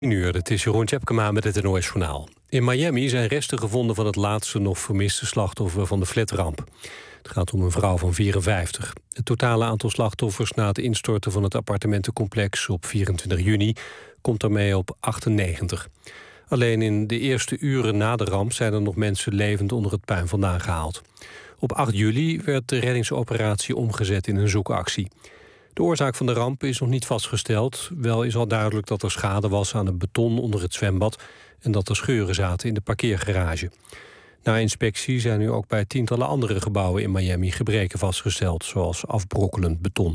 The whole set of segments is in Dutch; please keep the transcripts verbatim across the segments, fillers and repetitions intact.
tien uur, het is Jeroen Tjepkema met het N O S-journaal. In Miami zijn resten gevonden van het laatste nog vermiste slachtoffer van de flatramp. Het gaat om een vrouw van vierenvijftig. Het totale aantal slachtoffers na het instorten van het appartementencomplex op vierentwintig juni komt daarmee op achtennegentig. Alleen in de eerste uren na de ramp zijn er nog mensen levend onder het puin vandaan gehaald. Op acht juli werd de reddingsoperatie omgezet in een zoekactie. De oorzaak van de ramp is nog niet vastgesteld. Wel is al duidelijk dat er schade was aan het beton onder het zwembad en dat er scheuren zaten in de parkeergarage. Na inspectie zijn nu ook bij tientallen andere gebouwen in Miami gebreken vastgesteld, zoals afbrokkelend beton.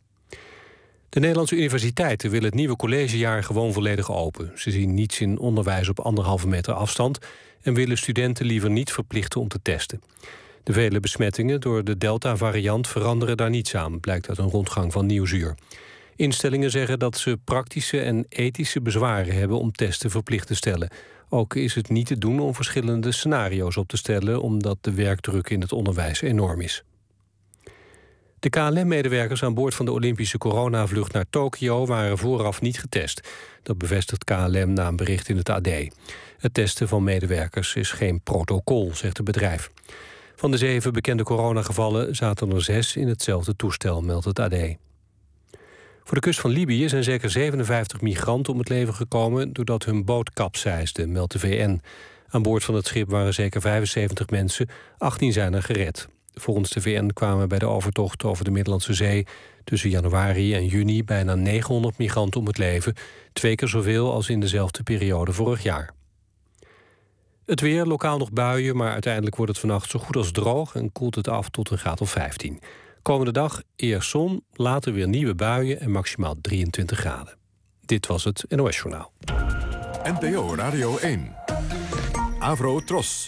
De Nederlandse universiteiten willen het nieuwe collegejaar gewoon volledig open. Ze zien niets in onderwijs op anderhalve meter afstand en willen studenten liever niet verplichten om te testen. De vele besmettingen door de Delta-variant veranderen daar niets aan, blijkt uit een rondgang van Nieuwsuur. Instellingen zeggen dat ze praktische en ethische bezwaren hebben om testen verplicht te stellen. Ook is het niet te doen om verschillende scenario's op te stellen, omdat de werkdruk in het onderwijs enorm is. De K L M-medewerkers aan boord van de Olympische coronavlucht naar Tokio waren vooraf niet getest. Dat bevestigt K L M na een bericht in het A D. Het testen van medewerkers is geen protocol, zegt het bedrijf. Van de zeven bekende coronagevallen zaten er zes in hetzelfde toestel, meldt het A D. Voor de kust van Libië zijn zeker zevenenvijftig migranten om het leven gekomen doordat hun boot kapseisde, meldt de V N. Aan boord van het schip waren zeker vijfenzeventig mensen, achttien zijn er gered. Volgens de V N kwamen bij de overtocht over de Middellandse Zee tussen januari en juni bijna negenhonderd migranten om het leven, twee keer zoveel als in dezelfde periode vorig jaar. Het weer, lokaal nog buien, maar uiteindelijk wordt het vannacht zo goed als droog en koelt het af tot een graad of vijftien. Komende dag eerst zon, later weer nieuwe buien en maximaal drieëntwintig graden. Dit was het N O S-journaal. N P O Radio één. Avro Tros.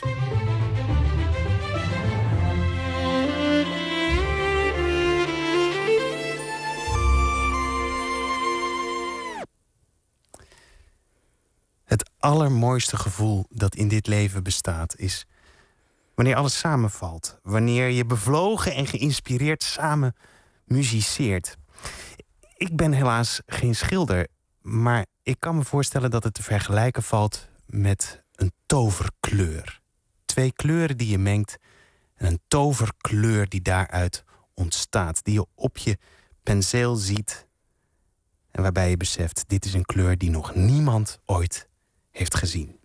Het allermooiste gevoel dat in dit leven bestaat is wanneer alles samenvalt. Wanneer je bevlogen en geïnspireerd samen muziceert. Ik ben helaas geen schilder, maar ik kan me voorstellen dat het te vergelijken valt met een toverkleur. Twee kleuren die je mengt en een toverkleur die daaruit ontstaat. Die je op je penseel ziet en waarbij je beseft, dit is een kleur die nog niemand ooit heeft gezien.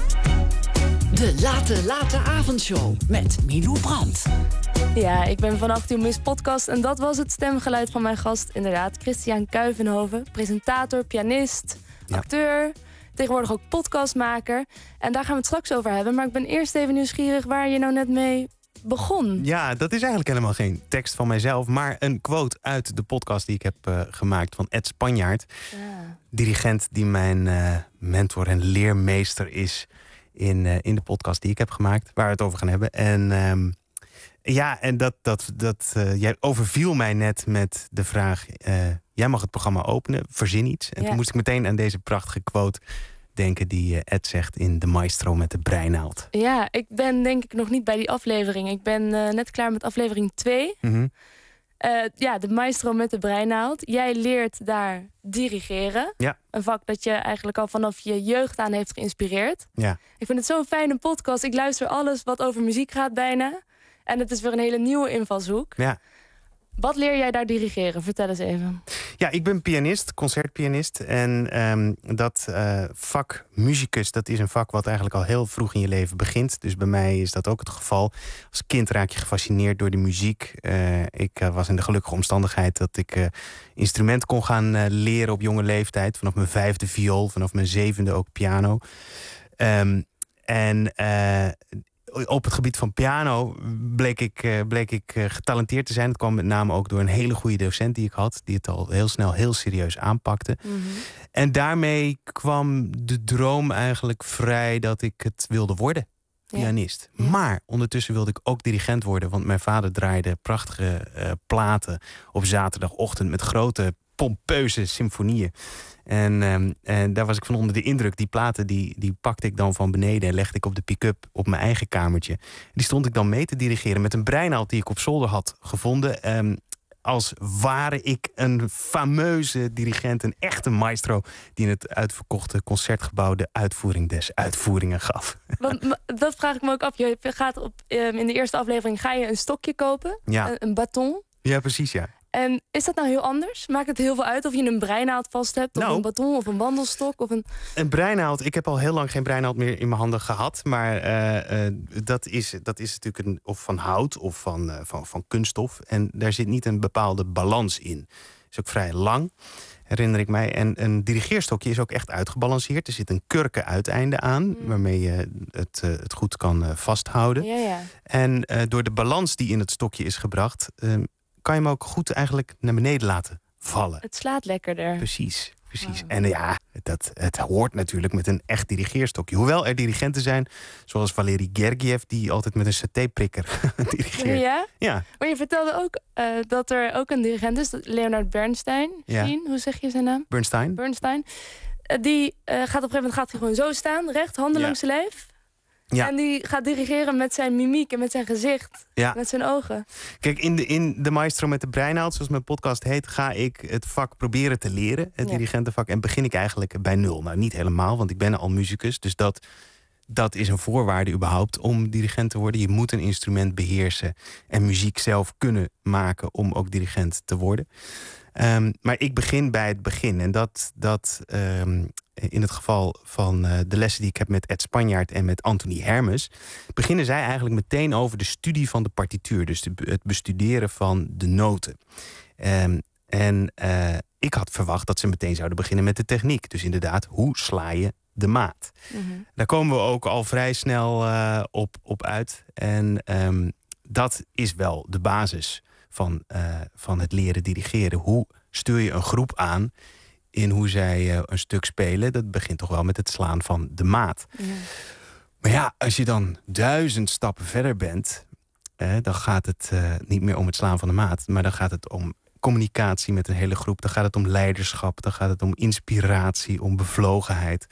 De Late Late Avondshow met Milou Brandt. Ja, ik ben van acht uur Miss Podcast en dat was het stemgeluid van mijn gast. Inderdaad, Christian Kuyvenhoven, presentator, pianist, Ja. acteur, tegenwoordig ook podcastmaker. En daar gaan we het straks over hebben. Maar ik ben eerst even nieuwsgierig waar je nou net mee begon. Ja, dat is eigenlijk helemaal geen tekst van mijzelf, maar een quote uit de podcast die ik heb uh, gemaakt van Ed Spanjaard. Ja. Dirigent die mijn uh, mentor en leermeester is in, uh, in de podcast die ik heb gemaakt, waar we het over gaan hebben. En um, ja, en dat, dat, dat uh, jij overviel mij net met de vraag, uh, jij mag het programma openen, verzin iets. En Ja. toen moest ik meteen aan deze prachtige quote denken die uh, Ed zegt in De Maestro met de breinaald. Ja, ik ben denk ik nog niet bij die aflevering. Ik ben uh, net klaar met aflevering twee. Mm-hmm. Uh, ja, de maestro met de breinaald. Jij leert daar dirigeren. Ja. Een vak dat je eigenlijk al vanaf je jeugd aan heeft geïnspireerd. Ja. Ik vind het zo'n fijne podcast. Ik luister alles wat over muziek gaat bijna. En het is weer een hele nieuwe invalshoek. Ja. Wat leer jij daar dirigeren? Vertel eens even. Ja, ik ben pianist, concertpianist. En um, dat uh, vak musicus, dat is een vak wat eigenlijk al heel vroeg in je leven begint. Dus bij mij is dat ook het geval. Als kind raak je gefascineerd door de muziek. Uh, ik uh, was in de gelukkige omstandigheid dat ik uh, instrument kon gaan uh, leren op jonge leeftijd. Vanaf mijn vijfde viool, vanaf mijn zevende ook piano. Um, en uh, op het gebied van piano bleek ik, uh, bleek ik uh, getalenteerd te zijn. Dat kwam met name ook door een hele goede docent die ik had, die het al heel snel heel serieus aanpakte. Mm-hmm. En daarmee kwam de droom eigenlijk vrij dat ik het wilde worden, pianist. Ja. Ja. Maar ondertussen wilde ik ook dirigent worden, want mijn vader draaide prachtige uh, platen op zaterdagochtend met grote pompeuze symfonieën. En, um, en daar was ik van onder de indruk. Die platen die, die pakte ik dan van beneden en legde ik op de pick-up op mijn eigen kamertje. Die stond ik dan mee te dirigeren met een breinaald die ik op zolder had gevonden. Um, als ware ik een fameuze dirigent, een echte maestro, die in het uitverkochte concertgebouw de uitvoering des uitvoeringen gaf. Want, dat vraag ik me ook af. Je gaat op, in de eerste aflevering ga je een stokje kopen, Ja. een, een baton. Ja, precies, ja. En is dat nou heel anders? Maakt het heel veel uit of je een breinaald vast hebt, of Nou. een baton, of een wandelstok? Of een... Een breinaald. Ik heb al heel lang geen breinaald meer in mijn handen gehad. Maar uh, uh, dat, is, dat is natuurlijk een, of van hout of van, uh, van, van kunststof. En daar zit niet een bepaalde balans in. Is ook vrij lang, herinner ik mij. En een dirigeerstokje is ook echt uitgebalanceerd. Er zit een kurken uiteinde aan, mm. waarmee je het, uh, het goed kan uh, vasthouden. Ja, ja. En uh, door de balans die in het stokje is gebracht, Uh, kan je hem ook goed eigenlijk naar beneden laten vallen. Het slaat lekkerder. Precies, precies. Wow. En ja, dat, het hoort natuurlijk met een echt dirigeerstokje. Hoewel er dirigenten zijn, zoals Valery Gergiev, die altijd met een satéprikker dirigeert. Ja? Ja. Maar je vertelde ook uh, dat er ook een dirigent is, Leonard Bernstein. Ja. Jean, hoe zeg je zijn naam? Bernstein. Bernstein. Uh, die uh, gaat op een gegeven moment gaat hij gewoon zo staan, recht, handen Ja. langs zijn lijf. Ja. En die gaat dirigeren met zijn mimiek en met zijn gezicht. Ja. Met zijn ogen. Kijk, in de, in de Maestro met de breinaald, zoals mijn podcast heet, ga ik het vak proberen te leren, het Ja. dirigentenvak. En begin ik eigenlijk bij nul. Nou, niet helemaal, want ik ben al muzikus. Dus dat, dat is een voorwaarde überhaupt om dirigent te worden. Je moet een instrument beheersen en muziek zelf kunnen maken om ook dirigent te worden. Um, maar ik begin bij het begin. En dat, dat um, in het geval van uh, de lessen die ik heb met Ed Spanjaard en met Anthony Hermes, beginnen zij eigenlijk meteen over de studie van de partituur. Dus de, het bestuderen van de noten. Um, en uh, ik had verwacht dat ze meteen zouden beginnen met de techniek. Dus inderdaad, hoe sla je de maat? Mm-hmm. Daar komen we ook al vrij snel uh, op, op uit. En um, dat is wel de basis van, uh, van het leren dirigeren. Hoe stuur je een groep aan in hoe zij uh, een stuk spelen? Dat begint toch wel met het slaan van de maat. Ja. Maar ja, als je dan duizend stappen verder bent, eh, dan gaat het uh, niet meer om het slaan van de maat, maar dan gaat het om communicatie met een hele groep. Dan gaat het om leiderschap, dan gaat het om inspiratie, om bevlogenheid.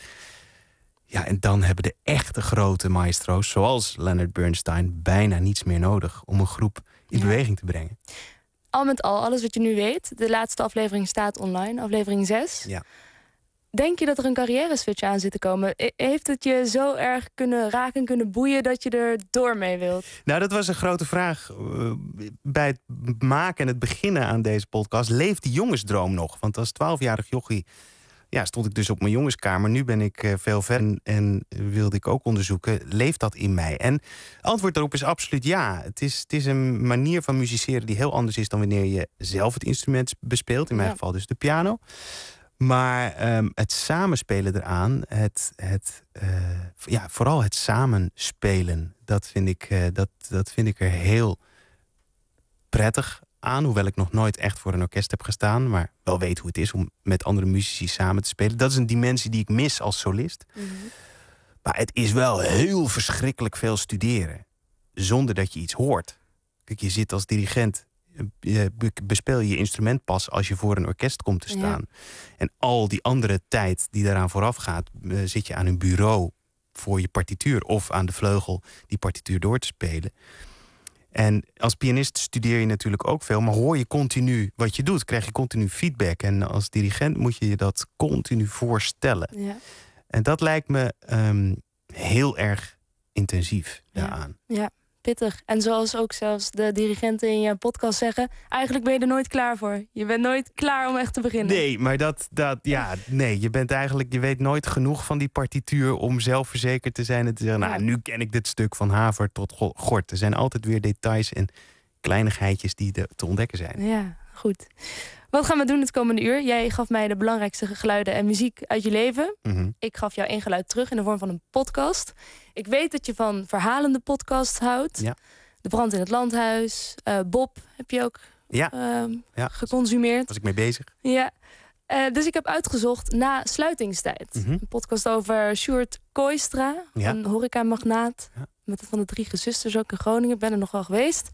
Ja, en dan hebben de echte grote maestro's, zoals Leonard Bernstein, bijna niets meer nodig om een groep in ja. beweging te brengen. Al met al, alles wat je nu weet, de laatste aflevering staat online, aflevering zes. Ja. Denk je dat er een carrière-switch aan zit te komen? Heeft het je zo erg kunnen raken, kunnen boeien, dat je er door mee wilt? Nou, dat was een grote vraag. Uh, bij het maken en het beginnen aan deze podcast, leeft die jongensdroom nog? Want als twaalfjarig jochie ja, stond ik dus op mijn jongenskamer. Nu ben ik uh, veel verder en, en wilde ik ook onderzoeken, leeft dat in mij? En antwoord daarop is absoluut ja. Het is, het is een manier van musiceren die heel anders is dan wanneer je zelf het instrument bespeelt. In mijn ja. geval dus de piano. Maar um, het samenspelen eraan, het, het, uh, ja, vooral het samenspelen, dat vind ik, uh, dat, dat vind ik er heel prettig aan. Hoewel ik nog nooit echt voor een orkest heb gestaan, maar wel weet hoe het is om met andere muzici samen te spelen. Dat is een dimensie die ik mis als solist. Mm-hmm. Maar het is wel heel verschrikkelijk veel studeren, zonder dat je iets hoort. Kijk, je zit als dirigent, je bespeel je instrument pas als je voor een orkest komt te staan. Ja. En al die andere tijd die daaraan vooraf gaat, uh, zit je aan een bureau voor je partituur of aan de vleugel die partituur door te spelen. En als pianist studeer je natuurlijk ook veel, maar hoor je continu wat je doet, krijg je continu feedback. En als dirigent moet je je dat continu voorstellen. Ja. En dat lijkt me um, heel erg intensief daaraan. Ja. ja. Pittig. En zoals ook zelfs de dirigenten in je podcast zeggen, eigenlijk ben je er nooit klaar voor. Je bent nooit klaar om echt te beginnen. Nee, maar dat, dat ja, nee, je bent eigenlijk, je weet nooit genoeg van die partituur om zelfverzekerd te zijn en te zeggen, ja. nou, nu ken ik dit stuk van haver tot gort. Er zijn altijd weer details en kleinigheidjes die de, te ontdekken zijn. Ja, goed. Wat gaan we doen het komende uur? Jij gaf mij de belangrijkste geluiden en muziek uit je leven. Mm-hmm. Ik gaf jou één geluid terug in de vorm van een podcast. Ik weet dat je van verhalende podcasts houdt. Ja. De Brand in het Landhuis. Uh, Bob heb je ook ja. Uh, ja. geconsumeerd. Was ik mee bezig. Ja. Uh, dus ik heb uitgezocht Na Sluitingstijd. Mm-hmm. Een podcast over Sjoerd Kooistra. Ja. Een horecamagnaat. Ja. Met van de Drie Gezusters ook in Groningen. Ik ben er nog wel geweest.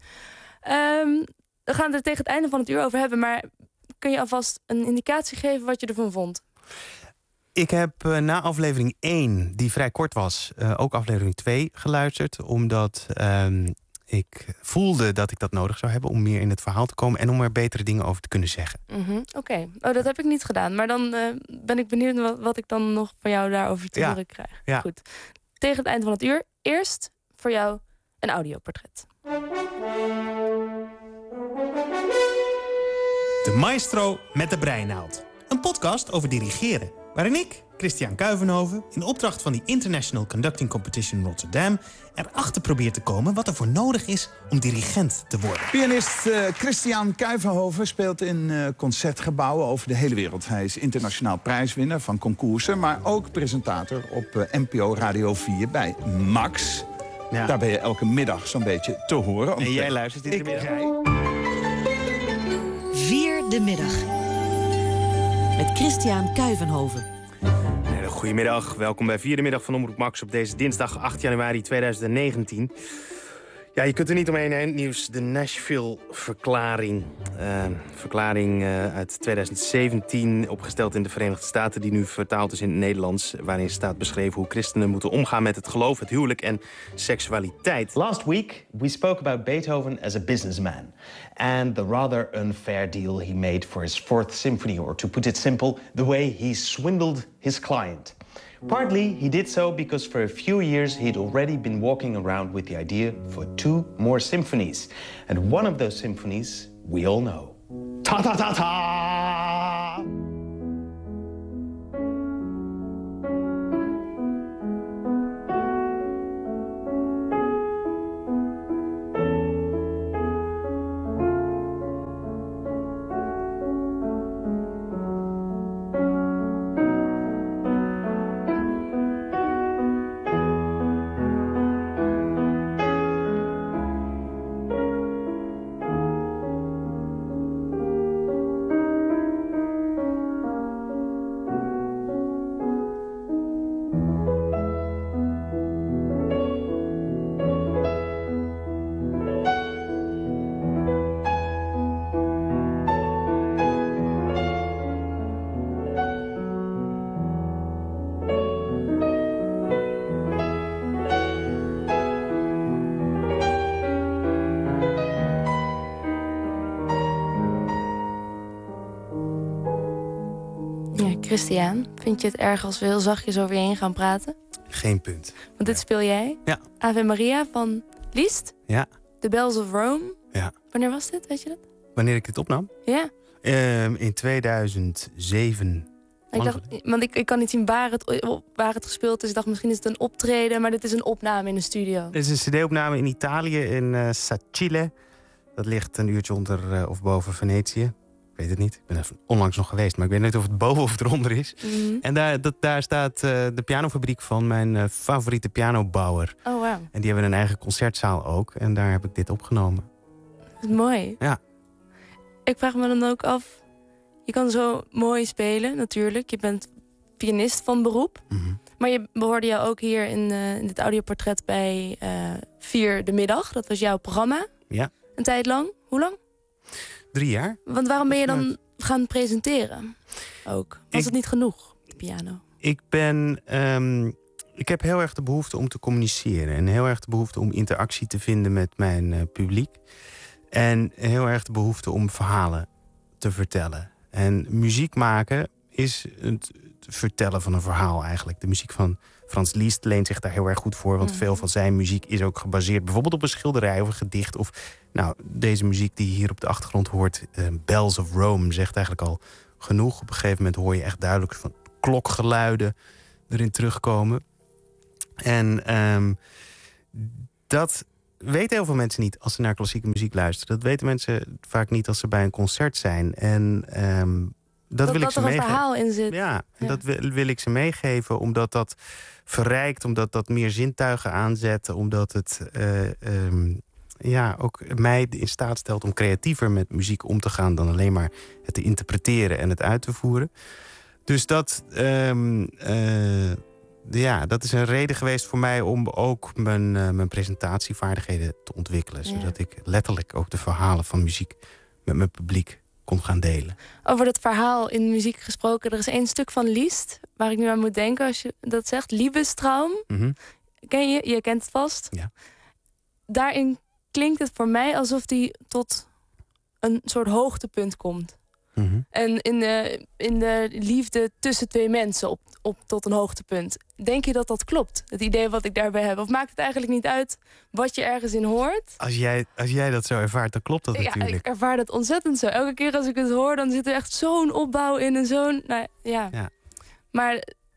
Um, we gaan er tegen het einde van het uur over hebben. Maar kun je alvast een indicatie geven wat je ervan vond? Ik heb uh, na aflevering één, die vrij kort was, uh, ook aflevering twee geluisterd. Omdat um, ik voelde dat ik dat nodig zou hebben om meer in het verhaal te komen en om er betere dingen over te kunnen zeggen. Mm-hmm. Oké, okay. oh, dat heb ik niet gedaan. Maar dan uh, ben ik benieuwd wat, wat ik dan nog van jou daarover te horen ja. krijg. Ja. Goed. Tegen het eind van het uur, eerst voor jou een audioportret. De Maestro met de breinaald. Een podcast over dirigeren. Waarin ik, Christian Kuivenhoven, in opdracht van die International Conducting Competition Rotterdam erachter probeer te komen wat er voor nodig is om dirigent te worden. Pianist uh, Christian Kuivenhoven speelt in uh, concertgebouwen over de hele wereld. Hij is internationaal prijswinnaar van concoursen, maar ook presentator op uh, N P O Radio vier bij Max. Ja. Daar ben je elke middag zo'n beetje te horen. En jij luistert iedere middag. Vier de middag. Met Christian Kuivenhoven. Goedemiddag, welkom bij Vierde Middag van Omroep Max op deze dinsdag acht januari tweeduizend negentien. Ja, je kunt er niet omheen, hè? Nieuws, de Nashville-verklaring. Uh, verklaring uh, uit tweeduizend zeventien, opgesteld in de Verenigde Staten, die nu vertaald is in het Nederlands, waarin staat beschreven hoe christenen moeten omgaan met het geloof, het huwelijk en seksualiteit. Last week, we spoke about Beethoven as a businessman and the rather unfair deal he made for his Fourth Symphony, or to put it simple, the way he swindled his client. Partly, he did so because for a few years he'd already been walking around with the idea for two more symphonies. And one of those symphonies we all know. Ta-ta-ta-ta! Christian, vind je het erg als we heel zachtjes over je heen gaan praten? Geen punt. Want dit speel jij? Ja. Ave Maria van Liszt? Ja. The Bells of Rome? Ja. Wanneer was dit, weet je dat? Wanneer ik dit opnam? Ja. Um, in tweeduizend zeven. Ik dacht, want ik, ik kan niet zien waar het, waar het gespeeld is. Ik dacht, misschien is het een optreden, maar dit is een opname in de studio. Dit is een cd-opname in Italië, in uh, Sacile. Dat ligt een uurtje onder uh, of boven Venetië. Ik weet het niet. Ik ben er onlangs nog geweest, maar ik weet niet of het boven of eronder is. Mm-hmm. En daar, dat, daar staat uh, de pianofabriek van mijn uh, favoriete pianobouwer. Oh, wow. En die hebben een eigen concertzaal ook. En daar heb ik dit opgenomen. Dat is mooi. Ja. Ik vraag me dan ook af... Je kan zo mooi spelen, natuurlijk. Je bent pianist van beroep. Mm-hmm. Maar je behoorde jou ook hier in, uh, in dit audioportret bij uh, Vier de Middag. Dat was jouw programma. Ja. Een tijd lang. Hoe lang? Drie jaar. Want waarom ben je dan gaan presenteren? Ook. Was ik, het niet genoeg, de piano? Ik ben... Um, ik heb heel erg de behoefte om te communiceren. En heel erg de behoefte om interactie te vinden met mijn uh, publiek. En heel erg de behoefte om verhalen te vertellen. En muziek maken is het vertellen van een verhaal eigenlijk. De muziek van Franz Liszt leent zich daar heel erg goed voor. Want mm. veel van zijn muziek is ook gebaseerd bijvoorbeeld op een schilderij of een gedicht. Of nou, deze muziek die je hier op de achtergrond hoort, uh, Bells of Rome, zegt eigenlijk al genoeg. Op een gegeven moment hoor je echt duidelijk van klokgeluiden erin terugkomen. En um, dat weten heel veel mensen niet als ze naar klassieke muziek luisteren. Dat weten mensen vaak niet als ze bij een concert zijn. En um, dat, dat wil ik ze meegeven. Dat er een verhaal in zit. Ja, en ja. dat wil, wil ik ze meegeven, omdat dat verrijkt, omdat dat meer zintuigen aanzet, omdat het uh, um, ja, ook mij in staat stelt om creatiever met muziek om te gaan dan alleen maar het te interpreteren en het uit te voeren. Dus dat... Um, uh, Ja, dat is een reden geweest voor mij om ook mijn, uh, mijn presentatievaardigheden te ontwikkelen. Ja. Zodat ik letterlijk ook de verhalen van muziek met mijn publiek kon gaan delen. Over dat verhaal in muziek gesproken. Er is één stuk van Liszt waar ik nu aan moet denken als je dat zegt. Liebestraum. Mm-hmm. Ken je? Je kent het vast. Ja. Daarin klinkt het voor mij alsof die tot een soort hoogtepunt komt. Mm-hmm. En in de, in de liefde tussen twee mensen op, op tot een hoogtepunt. Denk je dat dat klopt? Het idee wat ik daarbij heb? Of maakt het eigenlijk niet uit wat je ergens in hoort? Als jij, als jij dat zo ervaart, dan klopt dat ja, natuurlijk. Ik ervaar dat ontzettend zo. Elke keer als ik het hoor, dan zit er echt zo'n opbouw in en zo'n... Nou, ja. ja. Maar...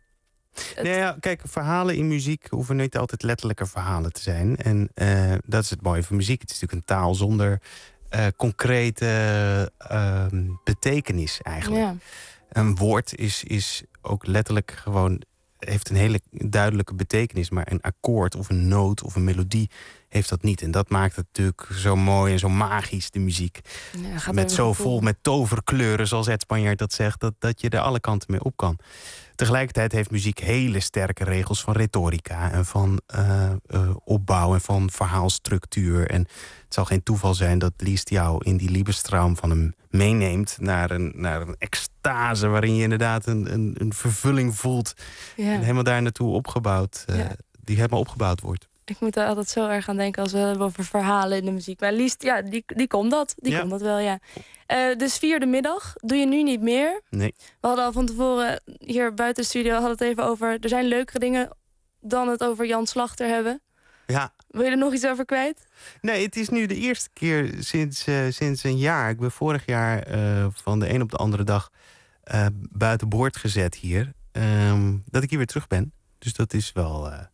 Het... Nee, ja, kijk, verhalen in muziek hoeven niet altijd letterlijke verhalen te zijn. En uh, dat is het mooie van muziek. Het is natuurlijk een taal zonder uh, concrete uh, betekenis eigenlijk. Ja. Een woord is, is ook letterlijk gewoon... heeft een hele duidelijke betekenis. Maar een akkoord of een noot of een melodie heeft dat niet. En dat maakt het natuurlijk zo mooi en zo magisch, de muziek. Ja, met zo vol, met toverkleuren, zoals Ed Spanjaard dat zegt... Dat, dat je er alle kanten mee op kan. Tegelijkertijd heeft muziek hele sterke regels van retorica... en van uh, uh, opbouw en van verhaalstructuur. En het zal geen toeval zijn dat Liszt jou in die Liebestraum van hem meeneemt... naar een, naar een extase waarin je inderdaad een, een, een vervulling voelt... Ja. En helemaal daar naartoe opgebouwd, uh, ja. die helemaal opgebouwd wordt. Ik moet er altijd zo erg aan denken als we hebben over verhalen in de muziek. Maar Liszt, ja, die, die kon dat. Die ja. kon dat wel, ja. Uh, dus vierde middag doe je nu niet meer. Nee. We hadden al van tevoren hier buiten de studio hadden het even over... er zijn leukere dingen dan het over Jan Slachter hebben. Ja. Wil je er nog iets over kwijt? Nee, het is nu de eerste keer sinds, uh, sinds een jaar. Ik ben vorig jaar uh, van de een op de andere dag uh, buiten boord gezet hier. Um, dat ik hier weer terug ben. Dus dat is wel... Uh,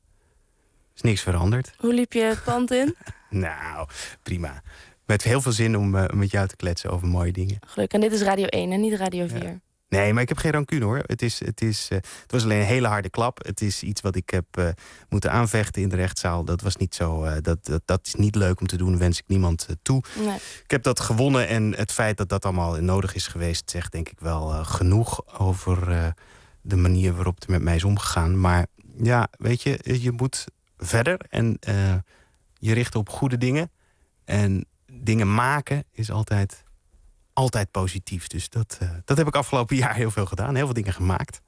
is niks veranderd. Hoe liep je het pand in? Nou, prima. Met heel veel zin om uh, met jou te kletsen over mooie dingen. Gelukkig. En dit is Radio één en niet Radio vier. Ja. Nee, maar ik heb geen rancune hoor. Het, is, het, is, uh, het was alleen een hele harde klap. Het is iets wat ik heb uh, moeten aanvechten in de rechtszaal. Dat was niet zo. Uh, dat, dat, dat is niet leuk om te doen. Wens ik niemand uh, toe. Nee. Ik heb dat gewonnen. En het feit dat dat allemaal nodig is geweest... zegt denk ik wel uh, genoeg over uh, de manier waarop er met mij is omgegaan. Maar ja, weet je, je moet verder. En uh, je richt op goede dingen. En dingen maken is altijd... altijd positief. Dus dat, uh, dat heb ik afgelopen jaar heel veel gedaan. Heel veel dingen gemaakt.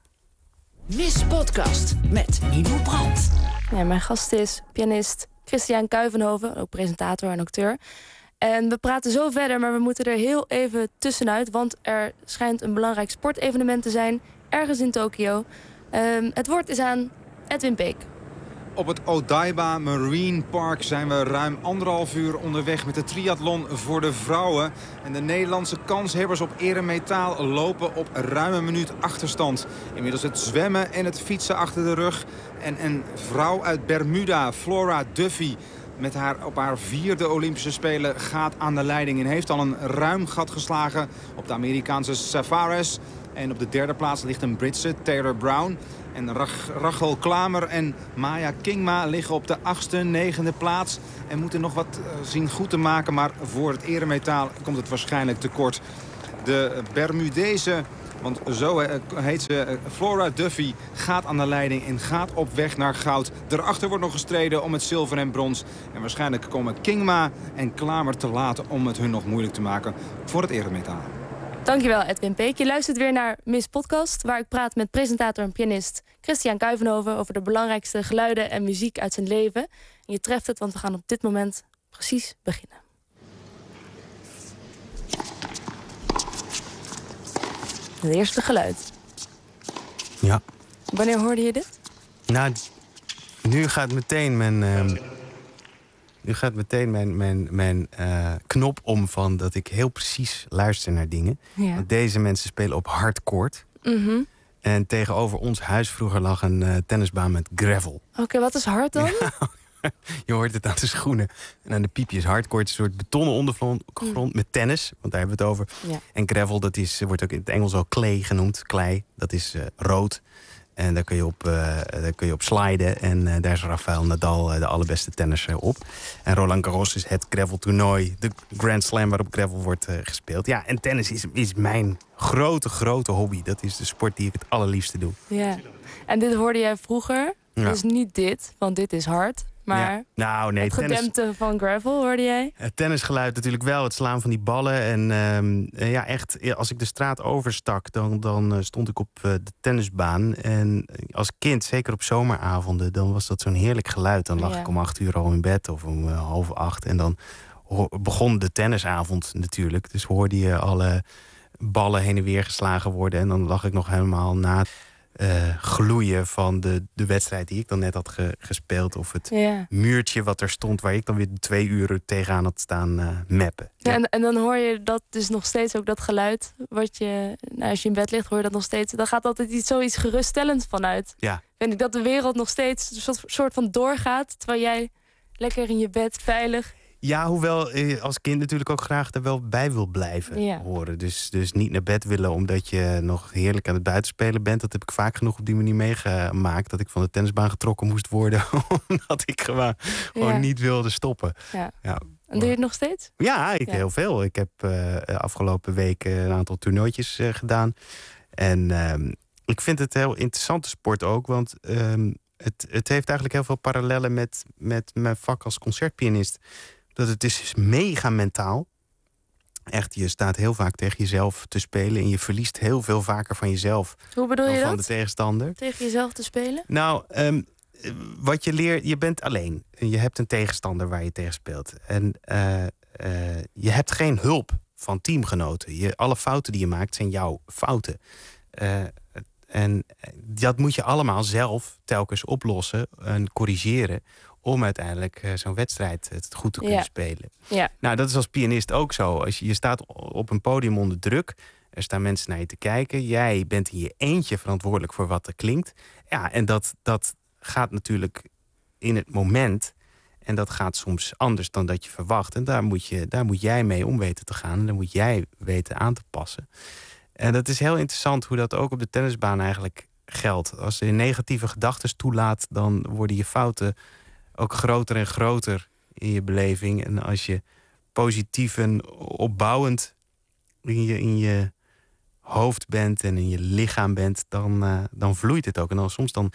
Miss Podcast met Nino Brandt. Ja, mijn gast is pianist Christiaan Kuyvenhoven, ook presentator en acteur. En we praten zo verder, maar we moeten er heel even tussenuit... want er schijnt een belangrijk sportevenement te zijn... ergens in Tokio. Um, het woord is aan Edwin Peek. Op het Odaiba Marine Park zijn we ruim anderhalf uur onderweg met de triathlon voor de vrouwen. En de Nederlandse kanshebbers op eremetaal lopen op ruim een minuut achterstand. Inmiddels het zwemmen en het fietsen achter de rug. En een vrouw uit Bermuda, Flora Duffy, met haar op haar vierde Olympische Spelen gaat aan de leiding. En heeft al een ruim gat geslagen op de Amerikaanse Savares. En op de derde plaats ligt een Britse, Taylor Brown. En Rach, Rachel Klamer en Maya Kingma liggen op de achtste, negende plaats. En moeten nog wat uh, zien goed te maken. Maar voor het eremetaal komt het waarschijnlijk tekort. De Bermudese, want zo uh, heet ze, uh, Flora Duffy, gaat aan de leiding en gaat op weg naar goud. Daarachter wordt nog gestreden om het zilver en brons. En waarschijnlijk komen Kingma en Klamer te laat om het hun nog moeilijk te maken voor het eremetaal. Dankjewel Edwin Peek. Je luistert weer naar Miss Podcast... waar ik praat met presentator en pianist Christiaan Kuyvenhoven... over de belangrijkste geluiden en muziek uit zijn leven. En je treft het, want we gaan op dit moment precies beginnen. Het eerste geluid. Ja. Wanneer hoorde je dit? Nou, nu gaat meteen mijn... Uh... Nu gaat meteen mijn, mijn, mijn uh, knop om van dat ik heel precies luister naar dingen. Ja. Want deze mensen spelen op hardcourt. Mm-hmm. En tegenover ons huis vroeger lag een uh, tennisbaan met gravel. Oké, okay, wat is hard dan? Ja, je hoort het aan de schoenen. En aan de piepjes. Hardcourt is een soort betonnen ondergrond mm. met tennis. Want daar hebben we het over. Ja. En gravel, dat is, wordt ook in het Engels al clay genoemd. Klei, dat is uh, rood. En daar kun je op, uh, daar kun je op sliden. En uh, daar is Rafael Nadal uh, de allerbeste tennisser op. En Roland Garros is het graveltoernooi. De Grand Slam waarop gravel wordt uh, gespeeld. Ja, en tennis is, is mijn grote, grote hobby. Dat is de sport die ik het allerliefste doe. Ja. En dit hoorde jij vroeger. Ja. Dus niet dit, want dit is hard. Maar ja. nou, nee, het gedempte tennis... van gravel hoorde jij? Het tennisgeluid natuurlijk wel, het slaan van die ballen. En uh, ja, echt, als ik de straat overstak, dan, dan uh, stond ik op uh, de tennisbaan. En als kind, zeker op zomeravonden, dan was dat zo'n heerlijk geluid. Dan lag ja. ik om acht uur al in bed of om uh, half acht. En dan begon de tennisavond natuurlijk. Dus hoorde je alle ballen heen en weer geslagen worden. En dan lag ik nog helemaal na uh, gloeien van de, de wedstrijd die ik dan net had ge, gespeeld. Of het ja. muurtje wat er stond waar ik dan weer twee uren tegenaan had staan uh, mappen. Ja. Ja, en, en dan hoor je dat dus nog steeds ook dat geluid. Wat je, nou, als je in bed ligt hoor je dat nog steeds. Dan gaat altijd iets, zoiets geruststellends vanuit. Ja. Vind ik dat de wereld nog steeds een soort, soort van doorgaat. Terwijl jij lekker in je bed, veilig... Ja, hoewel als kind natuurlijk ook graag er wel bij wil blijven ja. horen. Dus, dus niet naar bed willen omdat je nog heerlijk aan het buitenspelen bent. Dat heb ik vaak genoeg op die manier meegemaakt. Dat ik van de tennisbaan getrokken moest worden. Omdat ik gewoon, gewoon ja. niet wilde stoppen. Ja. Ja. En doe je het nog steeds? Ja, ik, ja. heel veel. Ik heb uh, afgelopen week een aantal toernooitjes uh, gedaan. En uh, ik vind het een heel interessante sport ook. Want uh, het, het heeft eigenlijk heel veel parallellen met, met mijn vak als concertpianist. Dat het is mega mentaal. Echt, je staat heel vaak tegen jezelf te spelen. En je verliest heel veel vaker van jezelf. Hoe bedoel je dan dat? Van de tegenstander. Tegen jezelf te spelen? Nou, um, wat je leert, je bent alleen. Je hebt een tegenstander waar je tegen speelt. En uh, uh, je hebt geen hulp van teamgenoten. Je, alle fouten die je maakt zijn jouw fouten. Uh, en dat moet je allemaal zelf telkens oplossen en corrigeren. Om uiteindelijk uh, zo'n wedstrijd het goed te kunnen ja. spelen. Ja. Nou, dat is als pianist ook zo. Als je, je staat op een podium onder druk. Er staan mensen naar je te kijken. Jij bent in je eentje verantwoordelijk voor wat er klinkt. Ja, en dat, dat gaat natuurlijk in het moment. En dat gaat soms anders dan dat je verwacht. En daar moet, je, daar moet jij mee om weten te gaan. En daar moet jij weten aan te passen. En dat is heel interessant hoe dat ook op de tennisbaan eigenlijk geldt. Als je negatieve gedachten toelaat, dan worden je fouten ook groter en groter in je beleving. En als je positief en opbouwend in je, in je hoofd bent en in je lichaam bent, dan, uh, dan vloeit het ook. En dan, soms dan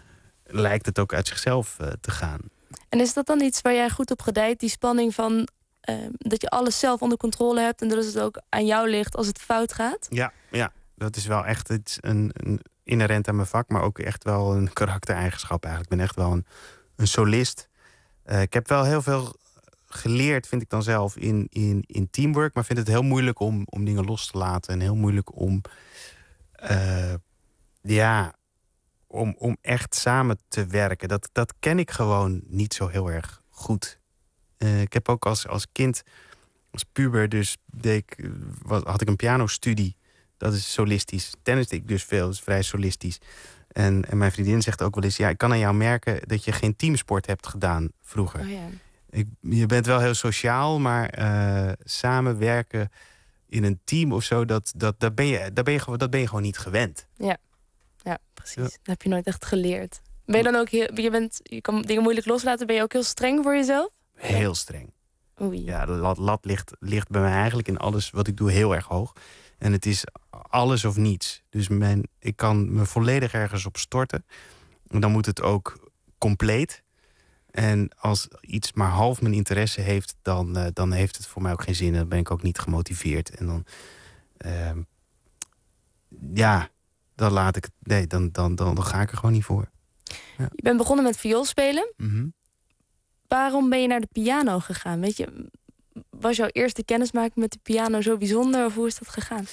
lijkt het ook uit zichzelf uh, te gaan. En is dat dan iets waar jij goed op gedijt? Die spanning van uh, dat je alles zelf onder controle hebt en dat het ook aan jou ligt als het fout gaat? Ja, ja. Dat is wel echt iets, een, een inherent aan mijn vak, maar ook echt wel een karaktereigenschap eigenlijk. Ik ben echt wel een Een solist. Uh, ik heb wel heel veel geleerd, vind ik dan zelf, in, in, in teamwork. Maar vind het heel moeilijk om, om dingen los te laten. En heel moeilijk om, uh, ja, om, om echt samen te werken. Dat, dat ken ik gewoon niet zo heel erg goed. Uh, ik heb ook als, als kind, als puber, dus deed ik, was, had ik een pianostudie. Dat is solistisch. Tennis deed ik dus veel, dat is vrij solistisch. En, en mijn vriendin zegt ook wel eens, ja, ik kan aan jou merken dat je geen teamsport hebt gedaan vroeger. Oh ja. ik, je bent wel heel sociaal, maar uh, samenwerken in een team of zo, dat, dat, dat, ben je, dat, ben je, gewoon, dat ben je gewoon niet gewend. Ja, ja precies. Ja. Dat heb je nooit echt geleerd. Ben je dan ook heel, je, bent, je kan dingen moeilijk loslaten, ben je ook heel streng voor jezelf? Heel streng. Oei. Ja, de lat, lat ligt, ligt bij mij eigenlijk in alles wat ik doe heel erg hoog. En het is alles of niets. Dus mijn, ik kan me volledig ergens op storten. En dan moet het ook compleet. En als iets maar half mijn interesse heeft, dan, uh, dan heeft het voor mij ook geen zin. Dan ben ik ook niet gemotiveerd. En dan, uh, ja, dan laat ik het. Nee, dan, dan, dan, dan ga ik er gewoon niet voor. Ja. Je bent begonnen met viool spelen. Mm-hmm. Waarom ben je naar de piano gegaan? Weet je, was jouw eerste kennismaking met de piano zo bijzonder? Of hoe is dat gegaan?